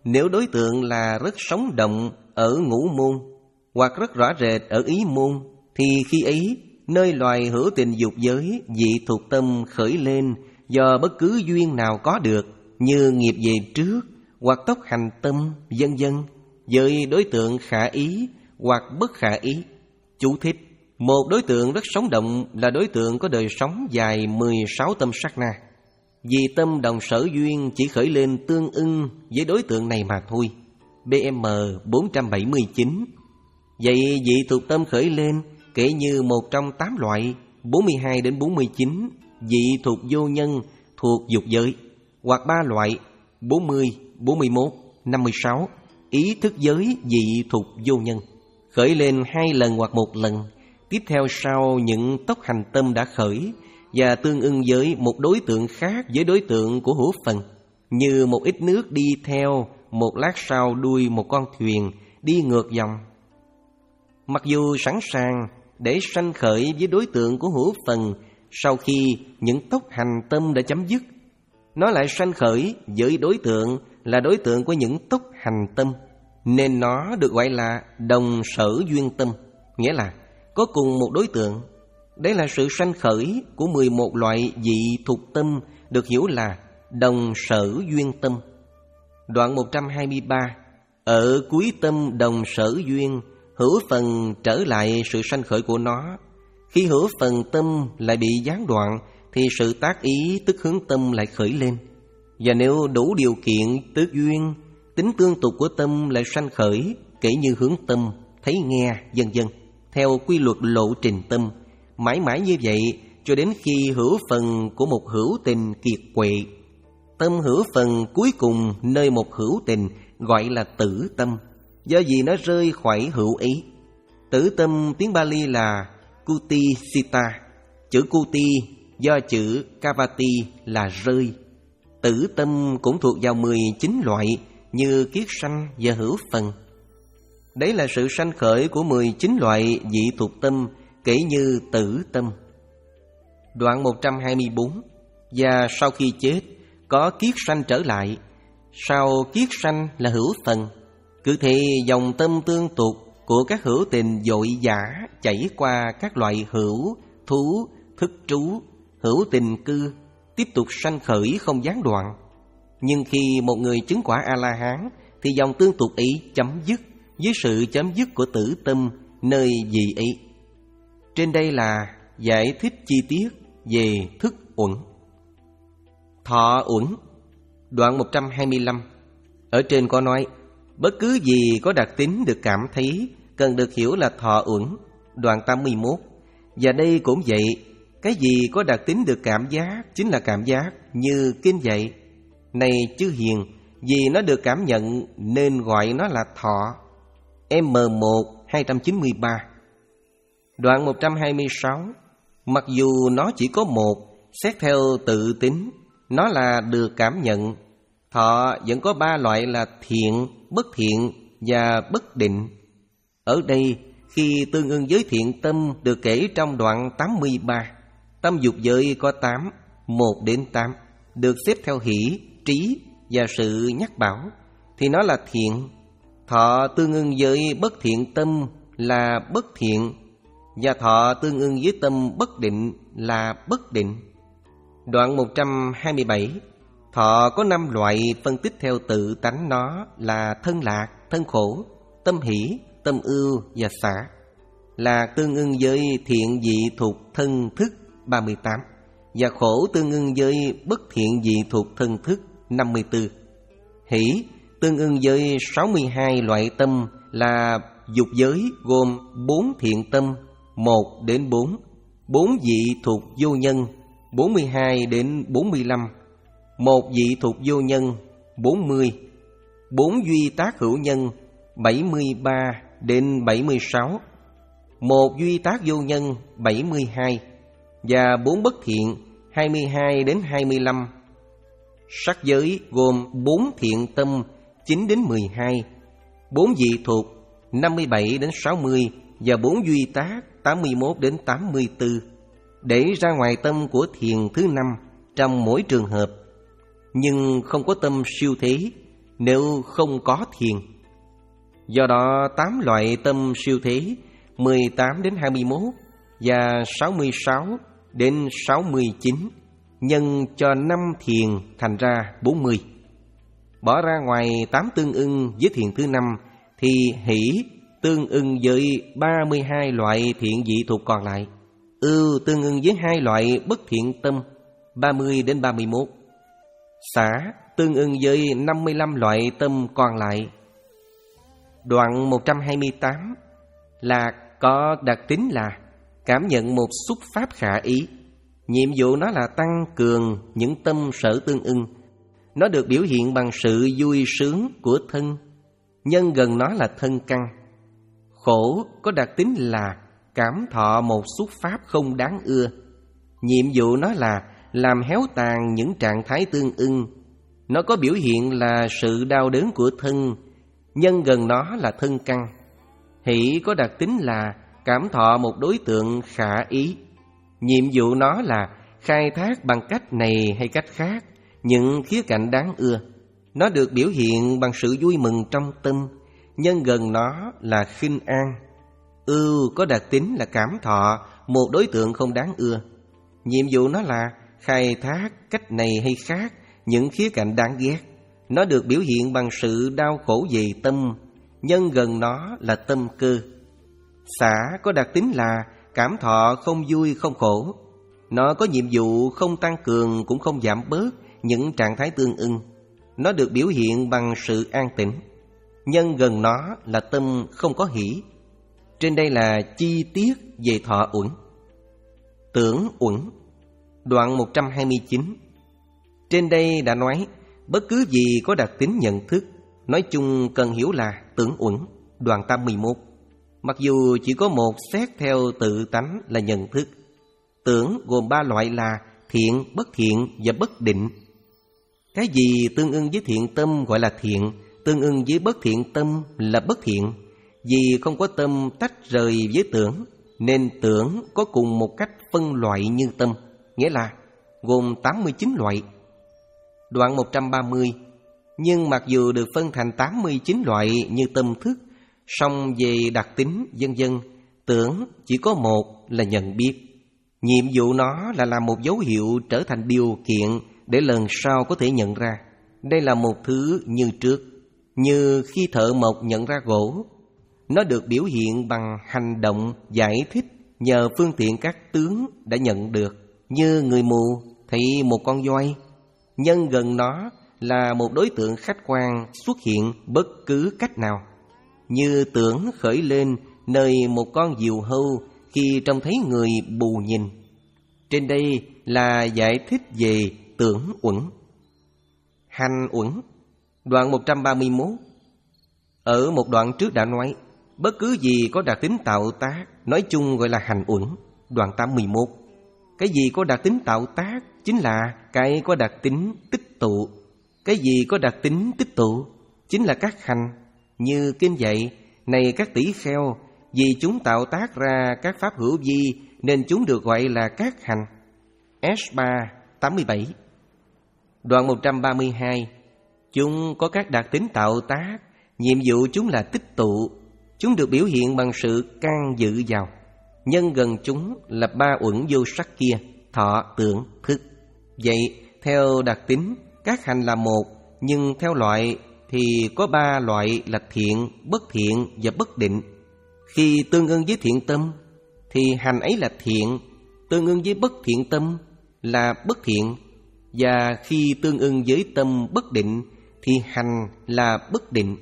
Nếu đối tượng là rất sống động ở ngũ môn hoặc rất rõ rệt ở ý môn, thì khi ấy nơi loài hữu tình dục giới dị thuộc tâm khởi lên do bất cứ duyên nào có được, như nghiệp về trước hoặc tốc hành tâm vân vân, với đối tượng khả ý hoặc bất khả ý. Chú thích: một đối tượng rất sống động là đối tượng có đời sống dài mười sáu tâm sát na. Vì tâm đồng sở duyên chỉ khởi lên tương ưng với đối tượng này mà thôi. B M bốn trăm bảy mươi chín. Vậy dị thuộc tâm khởi lên kể như một trong tám loại, bốn mươi hai đến bốn mươi chín dị thuộc vô nhân thuộc dục giới, hoặc ba loại, bốn mươi, bốn mươi mốt, năm mươi sáu ý thức giới dị thuộc vô nhân, khởi lên hai lần hoặc một lần. Tiếp theo sau những tốc hành tâm đã khởi và tương ưng với một đối tượng khác với đối tượng của hữu phần, như một ít nước đi theo một lát sau đuôi một con thuyền đi ngược dòng. Mặc dù sẵn sàng để sanh khởi với đối tượng của hữu phần, sau khi những tốc hành tâm đã chấm dứt, nó lại sanh khởi với đối tượng là đối tượng của những tốc hành tâm, nên nó được gọi là đồng sở duyên tâm, nghĩa là có cùng một đối tượng. Đây là sự sanh khởi của mười một loại dị thuộc tâm, được hiểu là đồng sở duyên tâm. Đoạn một trăm hai mươi ba. Ở cuối tâm đồng sở duyên, hữu phần trở lại sự sanh khởi của nó. Khi hữu phần tâm lại bị gián đoạn, thì sự tác ý tức hướng tâm lại khởi lên. Và nếu đủ điều kiện tứ duyên, tính tương tục của tâm lại sanh khởi, kể như hướng tâm, thấy nghe, vân vân, theo quy luật lộ trình tâm, mãi mãi như vậy cho đến khi hữu phần của một hữu tình kiệt quệ. Tâm hữu phần cuối cùng nơi một hữu tình gọi là tử tâm, do vì nó rơi khỏi hữu ý. Tử tâm tiếng Bali là kuti sita, chữ kuti do chữ kavati là rơi. Tử tâm cũng thuộc vào mười chín loại như kiết sanh và hữu phần. Đấy là sự sanh khởi của mười chín loại dị thuộc tâm, kể như tử tâm. Đoạn một trăm hai mươi bốn. Và sau khi chết có kiết sanh trở lại. Sau kiết sanh là hữu phần. Cứ thế dòng tâm tương tục của các hữu tình vội vã chảy qua các loại hữu, thú, thức trú, hữu tình cư, tiếp tục sanh khởi không gián đoạn. Nhưng khi một người chứng quả A-la-hán thì dòng tương tục ấy chấm dứt với sự chấm dứt của tử tâm nơi dị ấy. Trên đây là giải thích chi tiết về thức uẩn. Thọ uẩn. Đoạn một trăm hai mươi lăm. Ở trên có nói bất cứ gì có đặc tính được cảm thấy cần được hiểu là thọ uẩn. Đoạn tám mươi mốt. Và đây cũng vậy, cái gì có đặc tính được cảm giác chính là cảm giác, như kinh dạy: này chư hiền, vì nó được cảm nhận nên gọi nó là thọ. M một hai trăm chín mươi ba. Đoạn một trăm hai mươi sáu. Mặc dù nó chỉ có một, xét theo tự tính, nó là được cảm nhận. Thọ vẫn có ba loại là thiện, bất thiện và bất định. Ở đây, khi tương ưng với thiện tâm được kể trong đoạn tám mươi ba, tâm dục giới có tám, một đến tám, được xếp theo hỷ, trí và sự nhắc bảo, thì nó là thiện. Thọ tương ưng với bất thiện tâm là bất thiện, và thọ tương ưng với tâm bất định là bất định. Đoạn một trăm hai mươi bảy. Thọ có năm loại phân tích theo tự tánh nó là thân lạc, thân khổ, tâm hỷ, tâm ưu và xả. Lạc tương ưng với thiện dị thuộc thân thức ba mươi tám, và khổ tương ưng với bất thiện dị thuộc thân thức năm mươi tư. Hỷ tương ưng với sáu mươi hai loại tâm là dục giới, gồm bốn thiện tâm một đến bốn, bốn dị thuộc vô nhân bốn mươi hai đến bốn mươi lăm, một dị thuộc vô nhân bốn mươi, bốn duy tác hữu nhân bảy mươi ba đến bảy mươi sáu, một duy tác vô nhân bảy mươi hai, và bốn bất thiện hai mươi hai đến hai mươi lăm. Sắc giới gồm bốn thiện tâm chín đến mười hai, bốn dị thuộc năm mươi bảy đến sáu mươi, và bốn duy tác tám mươi mốt đến tám mươi tư. Để ra ngoài tâm của thiền thứ năm trong mỗi trường hợp, nhưng không có tâm siêu thế, nếu không có thiền. Do đó tám loại tâm siêu thế mười tám đến hai mươi mốt và sáu mươi sáu đến sáu mươi chín nhân cho năm thiền thành ra bốn mươi. Bỏ ra ngoài tám tương ưng với thiền thứ năm thì hỷ tương ưng với ba mươi hai loại thiện dị thuộc còn lại. Ưu tương ưng với hai loại bất thiện tâm ba mươi đến ba mươi mốt. Xả tương ưng với năm mươi lăm loại tâm còn lại. Đoạn một trăm hai mươi tám là có đặc tính là cảm nhận một xúc pháp khả ý. Nhiệm vụ nó là tăng cường những tâm sở tương ưng. Nó được biểu hiện bằng sự vui sướng của thân. Nhân gần nó là thân căn. Khổ có đặc tính là cảm thọ một xúc pháp không đáng ưa. Nhiệm vụ nó là làm héo tàn những trạng thái tương ưng. Nó có biểu hiện là sự đau đớn của thân. Nhân gần nó là thân căn. Hỷ có đặc tính là cảm thọ một đối tượng khả ý. Nhiệm vụ nó là khai thác bằng cách này hay cách khác những khía cạnh đáng ưa. Nó được biểu hiện bằng sự vui mừng trong tâm. Nhân gần nó là khinh an. Ưu có đặc tính là cảm thọ một đối tượng không đáng ưa. Nhiệm vụ nó là khai thác cách này hay khác những khía cạnh đáng ghét. Nó được biểu hiện bằng sự đau khổ về tâm. Nhân gần nó là tâm cơ. Xả có đặc tính là cảm thọ không vui không khổ. Nó có nhiệm vụ không tăng cường cũng không giảm bớt những trạng thái tương ưng. Nó được biểu hiện bằng sự an tĩnh. Nhân gần nó là tâm không có hỷ. Trên đây là chi tiết về thọ uẩn. Tưởng uẩn. Đoạn một trăm hai mươi chín. Trên đây đã nói bất cứ gì có đặc tính nhận thức, nói chung cần hiểu là tưởng uẩn. Đoạn tám mươi mốt. Mặc dù chỉ có một xét theo tự tánh là nhận thức. Tưởng gồm ba loại là thiện, bất thiện và bất định. Cái gì tương ưng với thiện tâm gọi là thiện, tương ưng với bất thiện tâm là bất thiện. Vì không có tâm tách rời với tưởng, nên tưởng có cùng một cách phân loại như tâm, nghĩa là gồm tám mươi chín loại. Đoạn một trăm ba mươi. Nhưng mặc dù được phân thành tám mươi chín loại như tâm thức, song về đặc tính vân vân, tưởng chỉ có một là nhận biết. Nhiệm vụ nó là làm một dấu hiệu trở thành điều kiện để lần sau có thể nhận ra. Đây là một thứ như trước, như khi thợ mộc nhận ra gỗ. Nó được biểu hiện bằng hành động giải thích nhờ phương tiện các tướng đã nhận được. Như người mù thấy một con voi. Nhân gần nó là một đối tượng khách quan xuất hiện bất cứ cách nào. Như tưởng khởi lên nơi một con diều hâu khi trông thấy người bù nhìn. Trên đây là giải thích về tưởng uẩn. Hành uẩn. Đoạn một trăm ba mươi mốt. Ở một đoạn trước đã nói bất cứ gì có đặc tính tạo tác, nói chung gọi là hành uẩn. Đoạn tám mươi mốt. Cái gì có đặc tính tạo tác chính là cái có đặc tính tích tụ. Cái gì có đặc tính tích tụ chính là các hành. Như kinh dạy, này các tỷ kheo, vì chúng tạo tác ra các pháp hữu vi nên chúng được gọi là các hành. S ba tám mươi bảy. Đoạn một trăm ba mươi hai. Chúng có các đặc tính tạo tác, nhiệm vụ chúng là tích tụ. Chúng được biểu hiện bằng sự can dự vào. Nhân gần chúng là ba uẩn vô sắc kia, thọ, tưởng, thức. Vậy theo đặc tính, các hành là một, nhưng theo loại thì có ba loại là thiện, bất thiện và bất định. Khi tương ưng với thiện tâm thì hành ấy là thiện, tương ưng với bất thiện tâm là bất thiện, và khi tương ưng với tâm bất định thì hành là bất định.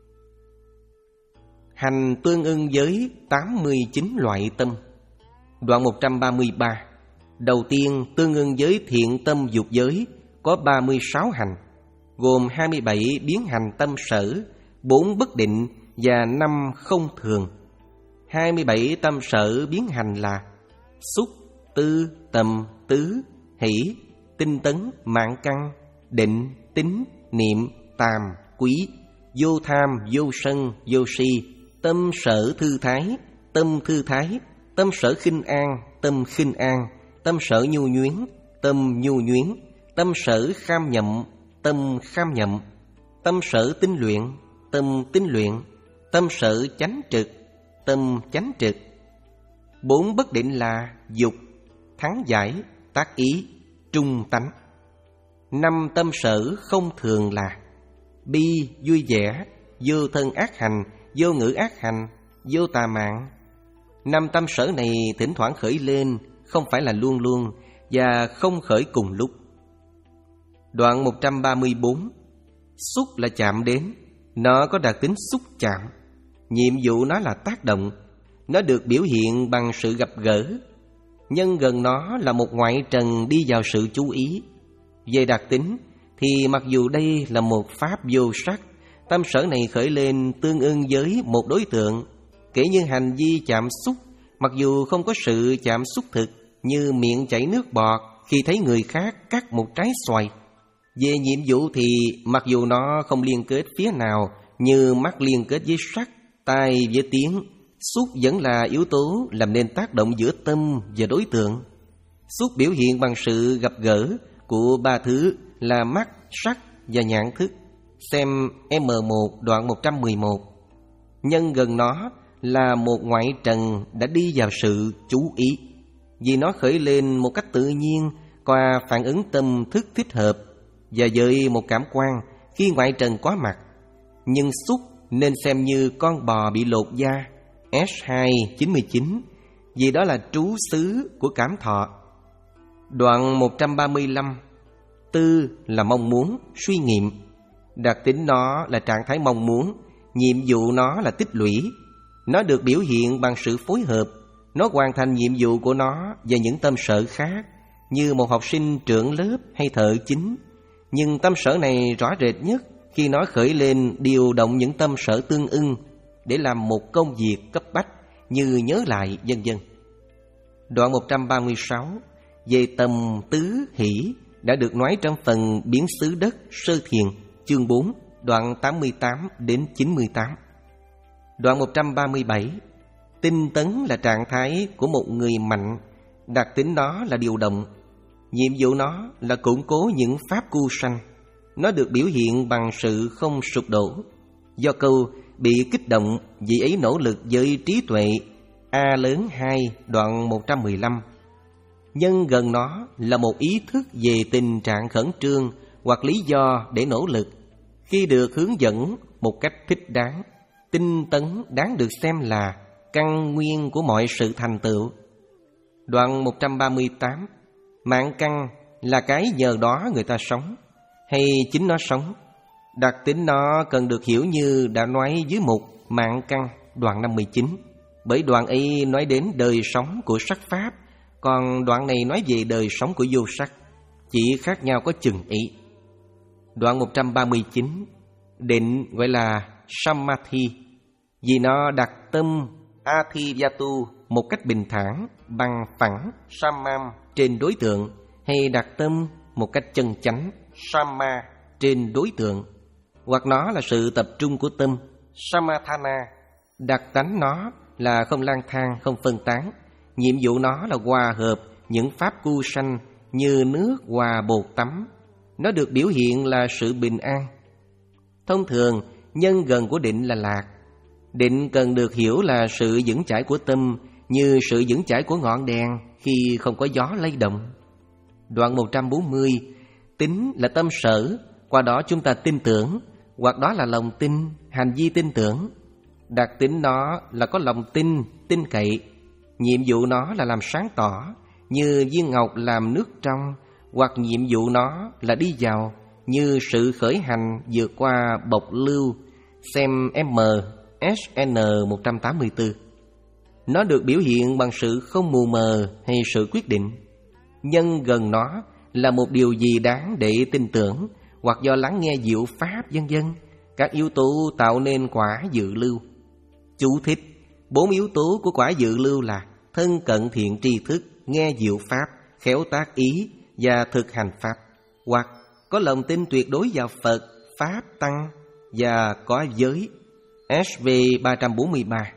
Hành tương ưng với tám mươi chín loại tâm. Đoạn một trăm ba mươi ba. Đầu tiên tương ưng với thiện tâm dục giới có ba mươi sáu hành, gồm hai mươi bảy biến hành tâm sở, bốn bất định và năm không thường. hai mươi bảy tâm sở biến hành là xúc, tư, tầm, tứ, hỷ, tinh tấn, mạng căn, định, tính, niệm, tàm, quý, vô tham, vô sân, vô si, tâm sở thư thái, tâm thư thái, tâm sở khinh an, tâm khinh an, tâm sở nhu nhuyến, tâm nhu nhuyến, tâm sở kham nhậm, tâm kham nhậm. tâm sở tinh luyện, tâm tinh luyện, tâm sở chánh trực, tâm chánh trực. Bốn bất định là dục, thắng giải, tác ý, trung tánh. Năm tâm sở không thường là bi, vui vẻ, vô thân ác hành, vô ngữ ác hành, vô tà mạng. Năm tâm sở này thỉnh thoảng khởi lên, không phải là luôn luôn, và không khởi cùng lúc. Đoạn một trăm ba mươi bốn. Xúc là chạm đến, nó có đặc tính xúc chạm. Nhiệm vụ nó là tác động, nó được biểu hiện bằng sự gặp gỡ. Nhân gần nó là một ngoại trần đi vào sự chú ý. Về đặc tính thì mặc dù đây là một pháp vô sắc, tâm sở này khởi lên tương ưng với một đối tượng. Kể như hành vi chạm xúc, mặc dù không có sự chạm xúc thực, như miệng chảy nước bọt khi thấy người khác cắt một trái xoài. Về nhiệm vụ thì mặc dù nó không liên kết phía nào, như mắt liên kết với sắc, tai với tiếng, xúc vẫn là yếu tố làm nên tác động giữa tâm và đối tượng. Xúc biểu hiện bằng sự gặp gỡ của ba thứ là mắt, sắc và nhãn thức. Xem M một đoạn một trăm mười một. Nhân gần nó là một ngoại trần đã đi vào sự chú ý, vì nó khởi lên một cách tự nhiên qua phản ứng tâm thức thích hợp và với một cảm quan khi ngoại trần có mặt. Nhưng xúc nên xem như con bò bị lột da, S hai chín mươi chín, vì đó là trú xứ của cảm thọ. Đoạn một trăm ba mươi lăm. Tư là mong muốn, suy nghiệm. Đặc tính nó là trạng thái mong muốn, nhiệm vụ nó là tích lũy. Nó được biểu hiện bằng sự phối hợp. Nó hoàn thành nhiệm vụ của nó và những tâm sở khác, như một học sinh trưởng lớp hay thợ chính. Nhưng tâm sở này rõ rệt nhất khi nó khởi lên điều động những tâm sở tương ưng để làm một công việc cấp bách như nhớ lại, vân vân. Đoạn một trăm ba mươi sáu. Về tầm tứ hỷ đã được nói trong phần biến xứ đất sơ thiền, chương bốn, đoạn tám mươi tám đến chín mươi tám. Đoạn một trăm ba mươi bảy. Tinh tấn là trạng thái của một người mạnh, đặc tính nó là điều động. Nhiệm vụ nó là củng cố những pháp cu sanh. Nó được biểu hiện bằng sự không sụp đổ. Do câu bị kích động, vì ấy nỗ lực với trí tuệ. A lớn hai đoạn một trăm mười lăm. Nhân gần nó là một ý thức về tình trạng khẩn trương hoặc lý do để nỗ lực. Khi được hướng dẫn một cách thích đáng, tinh tấn đáng được xem là căn nguyên của mọi sự thành tựu. Đoạn một trăm ba mươi tám. Mạng căn là cái nhờ đó người ta sống, hay chính nó sống. Đặc tính nó cần được hiểu như đã nói dưới mục mạng căn đoạn năm mươi chín. Bởi đoạn ấy nói đến đời sống của sắc pháp, còn đoạn này nói về đời sống của vô sắc, chỉ khác nhau có chừng ý. Đoạn một trăm ba mươi chín. Định gọi là Samadhi, vì nó đặt tâm Athivatu một cách bình thản, bằng phẳng Samam trên đối tượng, hay đặt tâm một cách chân chánh Sama trên đối tượng. Hoặc nó là sự tập trung của tâm Samatthana. Đặc tánh nó là không lang thang, không phân tán. Nhiệm vụ nó là hòa hợp những pháp cu sanh như nước hòa bột tắm. Nó được biểu hiện là sự bình an. Thông thường, nhân gần của định là lạc. Định cần được hiểu là sự vững chãi của tâm, như sự vững chãi của ngọn đèn khi không có gió lay động. Đoạn một trăm bốn mươi. Tín là tâm sở, qua đó chúng ta tin tưởng, hoặc đó là lòng tin, hành vi tin tưởng. Đặc tính nó là có lòng tin, tin cậy. Nhiệm vụ nó là làm sáng tỏ, như viên ngọc làm nước trong, hoặc nhiệm vụ nó là đi vào, như sự khởi hành vượt qua bộc lưu. Xem M S N một trăm tám mươi tư. Nó được biểu hiện bằng sự không mù mờ hay sự quyết định. Nhân gần nó là một điều gì đáng để tin tưởng, hoặc do lắng nghe diệu pháp, vân vân. Các yếu tố tạo nên quả dự lưu. Chú thích: bốn yếu tố của quả dự lưu là thân cận thiện tri thức, nghe diệu pháp, khéo tác ý và thực hành pháp, hoặc có lòng tin tuyệt đối vào Phật, Pháp, Tăng, và có giới. S V ba trăm bốn mươi ba.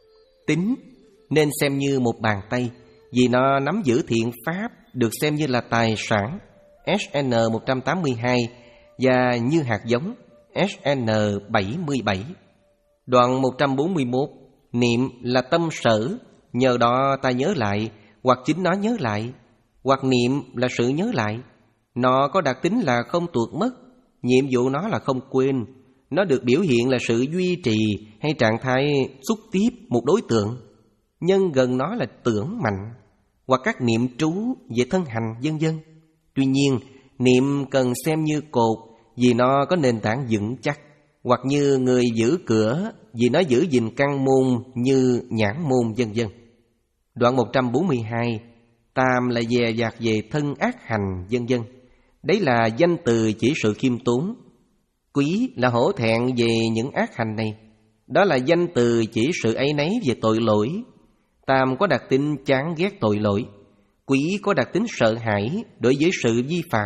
Tín nên xem như một bàn tay, vì nó nắm giữ thiện pháp, được xem như là tài sản. S N một trăm tám mươi hai. Và như hạt giống. S N bảy mươi bảy. Đoạn một trăm bốn mươi mốt. Niệm là tâm sở, nhờ đó ta nhớ lại, hoặc chính nó nhớ lại. Hoặc niệm là sự nhớ lại. Nó có đặc tính là không tuột mất. Nhiệm vụ nó là không quên. Nó được biểu hiện là sự duy trì hay trạng thái xúc tiếp một đối tượng. Nhân gần nó là tưởng mạnh, hoặc các niệm trú về thân hành vân vân. Tuy nhiên, niệm cần xem như cột vì nó có nền tảng vững chắc, hoặc như người giữ cửa vì nó giữ gìn căn môn như nhãn môn vân vân. Đoạn một trăm bốn mươi hai. Tam là dè dặt về thân ác hành vân vân. Đấy là danh từ chỉ sự khiêm tốn. Quý là hổ thẹn về những ác hành này. Đó là danh từ chỉ sự áy náy về tội lỗi. Tam có đặc tính chán ghét tội lỗi. Quý có đặc tính sợ hãi đối với sự vi phạm.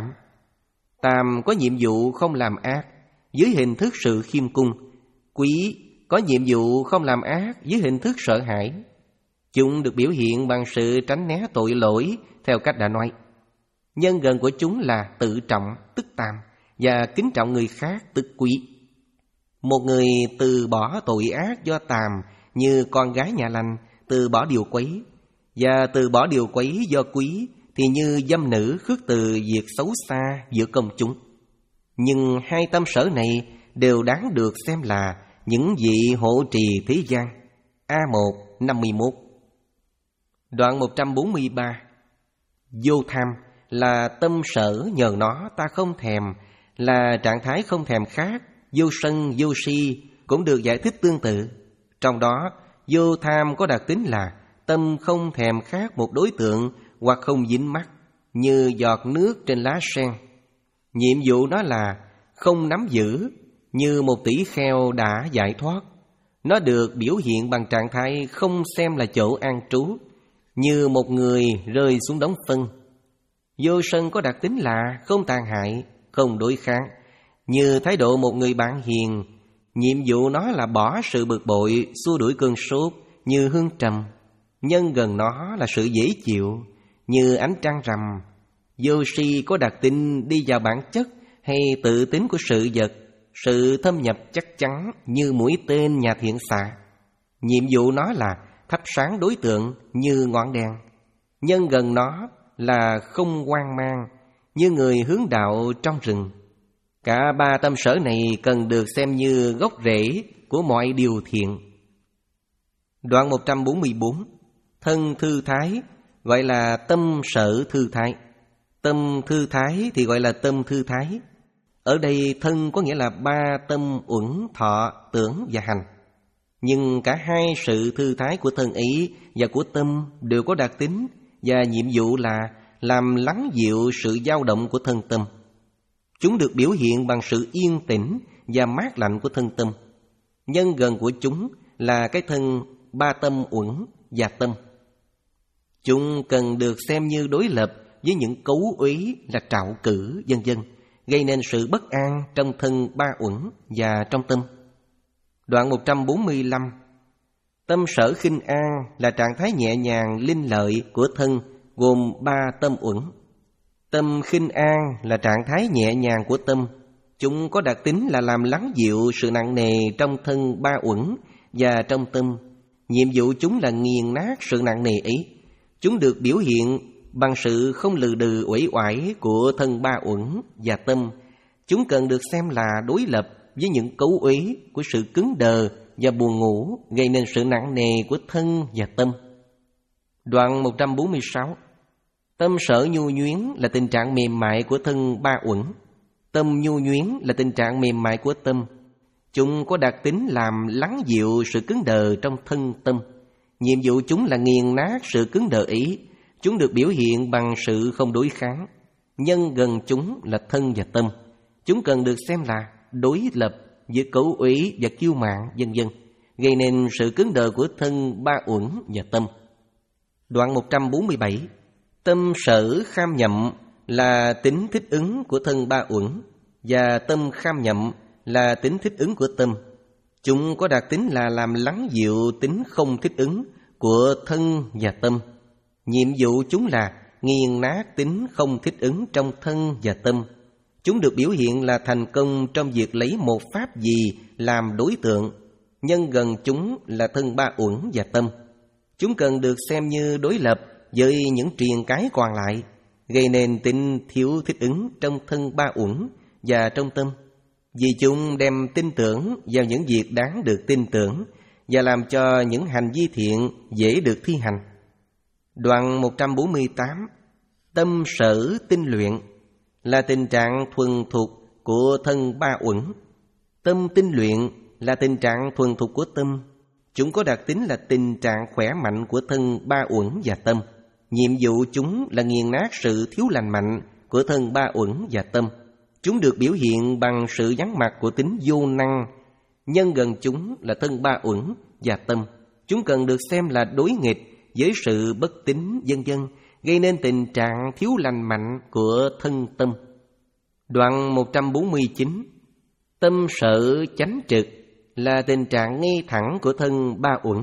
Tam có nhiệm vụ không làm ác dưới hình thức sự khiêm cung. Quý có nhiệm vụ không làm ác dưới hình thức sợ hãi. Chúng được biểu hiện bằng sự tránh né tội lỗi theo cách đã nói. Nhân gần của chúng là tự trọng tức tam, và kính trọng người khác tức quý. Một người từ bỏ tội ác do tàm như con gái nhà lành từ bỏ điều quấy, và từ bỏ điều quấy do quý thì như dâm nữ khước từ việc xấu xa giữa công chúng. Nhưng hai tâm sở này đều đáng được xem là những vị hộ trì thế gian. A một năm mươi mốt. Đoạn một trăm bốn mươi ba. Vô tham là tâm sở nhờ nó ta không thèm, là trạng thái không thèm khác. Vô sân, vô si cũng được giải thích tương tự. Trong đó, vô tham có đặc tính là tâm không thèm khác một đối tượng hoặc không dính mắc, như giọt nước trên lá sen. Nhiệm vụ nó là không nắm giữ, như một tỷ kheo đã giải thoát. Nó được biểu hiện bằng trạng thái không xem là chỗ an trú, như một người rơi xuống đống phân. Vô sân có đặc tính là không tàn hại, không đối kháng, như thái độ một người bạn hiền. Nhiệm vụ nó là bỏ sự bực bội, xua đuổi cơn sốt, như hương trầm. Nhân gần nó là sự dễ chịu, như ánh trăng rằm. Vô si có đặc tính đi vào bản chất hay tự tính của sự vật, sự thâm nhập chắc chắn như mũi tên nhà thiện xạ. Nhiệm vụ nó là thắp sáng đối tượng như ngọn đèn. Nhân gần nó là không hoang mang, như người hướng đạo trong rừng. Cả ba tâm sở này cần được xem như gốc rễ của mọi điều thiện. Đoạn một trăm bốn mươi bốn. Thân thư thái gọi là tâm sở thư thái. Tâm thư thái thì gọi là tâm thư thái. Ở đây thân có nghĩa là ba tâm uẩn, thọ, tưởng và hành. Nhưng cả hai sự thư thái của thân ý và của tâm đều có đặc tính và nhiệm vụ là làm lắng dịu sự dao động của thân tâm. Chúng được biểu hiện bằng sự yên tĩnh và mát lạnh của thân tâm. Nhân gần của chúng là cái thân ba tâm uẩn và tâm. Chúng cần được xem như đối lập với những cấu úy là trạo cử vân vân, gây nên sự bất an trong thân ba uẩn và trong tâm. Đoạn một trăm bốn mươi lăm. Tâm sở khinh an là trạng thái nhẹ nhàng linh lợi của thân, gồm ba tâm uẩn. Tâm khinh an là trạng thái nhẹ nhàng của tâm. Chúng có đặc tính là làm lắng dịu sự nặng nề trong thân ba uẩn và trong tâm. Nhiệm vụ chúng là nghiền nát sự nặng nề ấy. Chúng được biểu hiện bằng sự không lừ đừ uể oải của thân ba uẩn và tâm. Chúng cần được xem là đối lập với những cấu uế của sự cứng đờ và buồn ngủ, gây nên sự nặng nề của thân và tâm. Đoạn một trăm bốn mươi sáu. Tâm sở nhu nhuyến là tình trạng mềm mại của thân ba uẩn. Tâm nhu nhuyến là tình trạng mềm mại của tâm. Chúng có đặc tính làm lắng dịu sự cứng đờ trong thân tâm. Nhiệm vụ chúng là nghiền nát sự cứng đờ ý. Chúng được biểu hiện bằng sự không đối kháng. Nhân gần chúng là thân và tâm. Chúng cần được xem là đối lập với cấu úy và kiêu mạn vân vân, gây nên sự cứng đờ của thân ba uẩn và tâm. Đoạn một trăm bốn mươi bảy. Tâm sở kham nhậm là tính thích ứng của thân ba uẩn, và tâm kham nhậm là tính thích ứng của tâm. Chúng có đặc tính là làm lắng dịu tính không thích ứng của thân và tâm. Nhiệm vụ chúng là nghiền nát tính không thích ứng trong thân và tâm. Chúng được biểu hiện là thành công trong việc lấy một pháp gì làm đối tượng, nhân gần chúng là thân ba uẩn và tâm. Chúng cần được xem như đối lập với những triền cái còn lại, gây nên tính thiếu thích ứng trong thân ba uẩn và trong tâm, vì chúng đem tin tưởng vào những việc đáng được tin tưởng và làm cho những hành vi thiện dễ được thi hành. Đoạn một trăm bốn mươi tám. Tâm sở tinh luyện là tình trạng thuần thục của thân ba uẩn. Tâm tinh luyện là tình trạng thuần thục của tâm. Chúng có đặc tính là tình trạng khỏe mạnh của thân ba uẩn và tâm. Nhiệm vụ chúng là nghiền nát sự thiếu lành mạnh của thân ba uẩn và tâm. Chúng được biểu hiện bằng sự vắng mặt của tính vô năng. Nhân gần chúng là thân ba uẩn và tâm. Chúng cần được xem là đối nghịch với sự bất tín vân vân, gây nên tình trạng thiếu lành mạnh của thân tâm. Đoạn một trăm bốn mươi chín. Tâm sở chánh trực là tình trạng ngay thẳng của thân ba uẩn.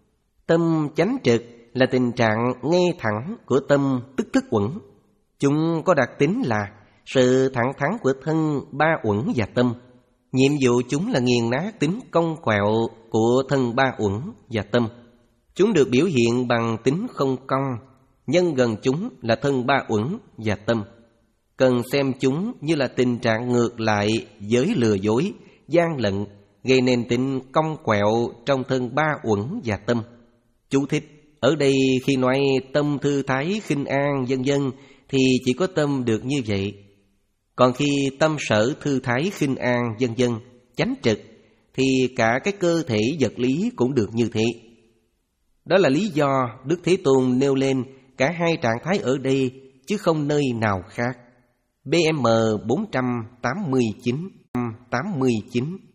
Tâm chánh trực là tình trạng ngay thẳng của tâm tức thức uẩn. Chúng có đặc tính là sự thẳng thắn của thân ba uẩn và tâm. Nhiệm vụ chúng là nghiền nát tính cong quẹo của thân ba uẩn và tâm. Chúng được biểu hiện bằng tính không cong. Nhân gần chúng là thân ba uẩn và tâm. Cần xem chúng như là tình trạng ngược lại với lừa dối, gian lận, gây nên tính cong quẹo trong thân ba uẩn và tâm. Chú thích: ở đây khi nói tâm thư thái khinh an vân vân thì chỉ có tâm được như vậy. Còn khi tâm sở thư thái khinh an vân vân chánh trực thì cả cái cơ thể vật lý cũng được như thế. Đó là lý do Đức Thế Tôn nêu lên cả hai trạng thái ở đây chứ không nơi nào khác. B M bốn trăm tám mươi chín.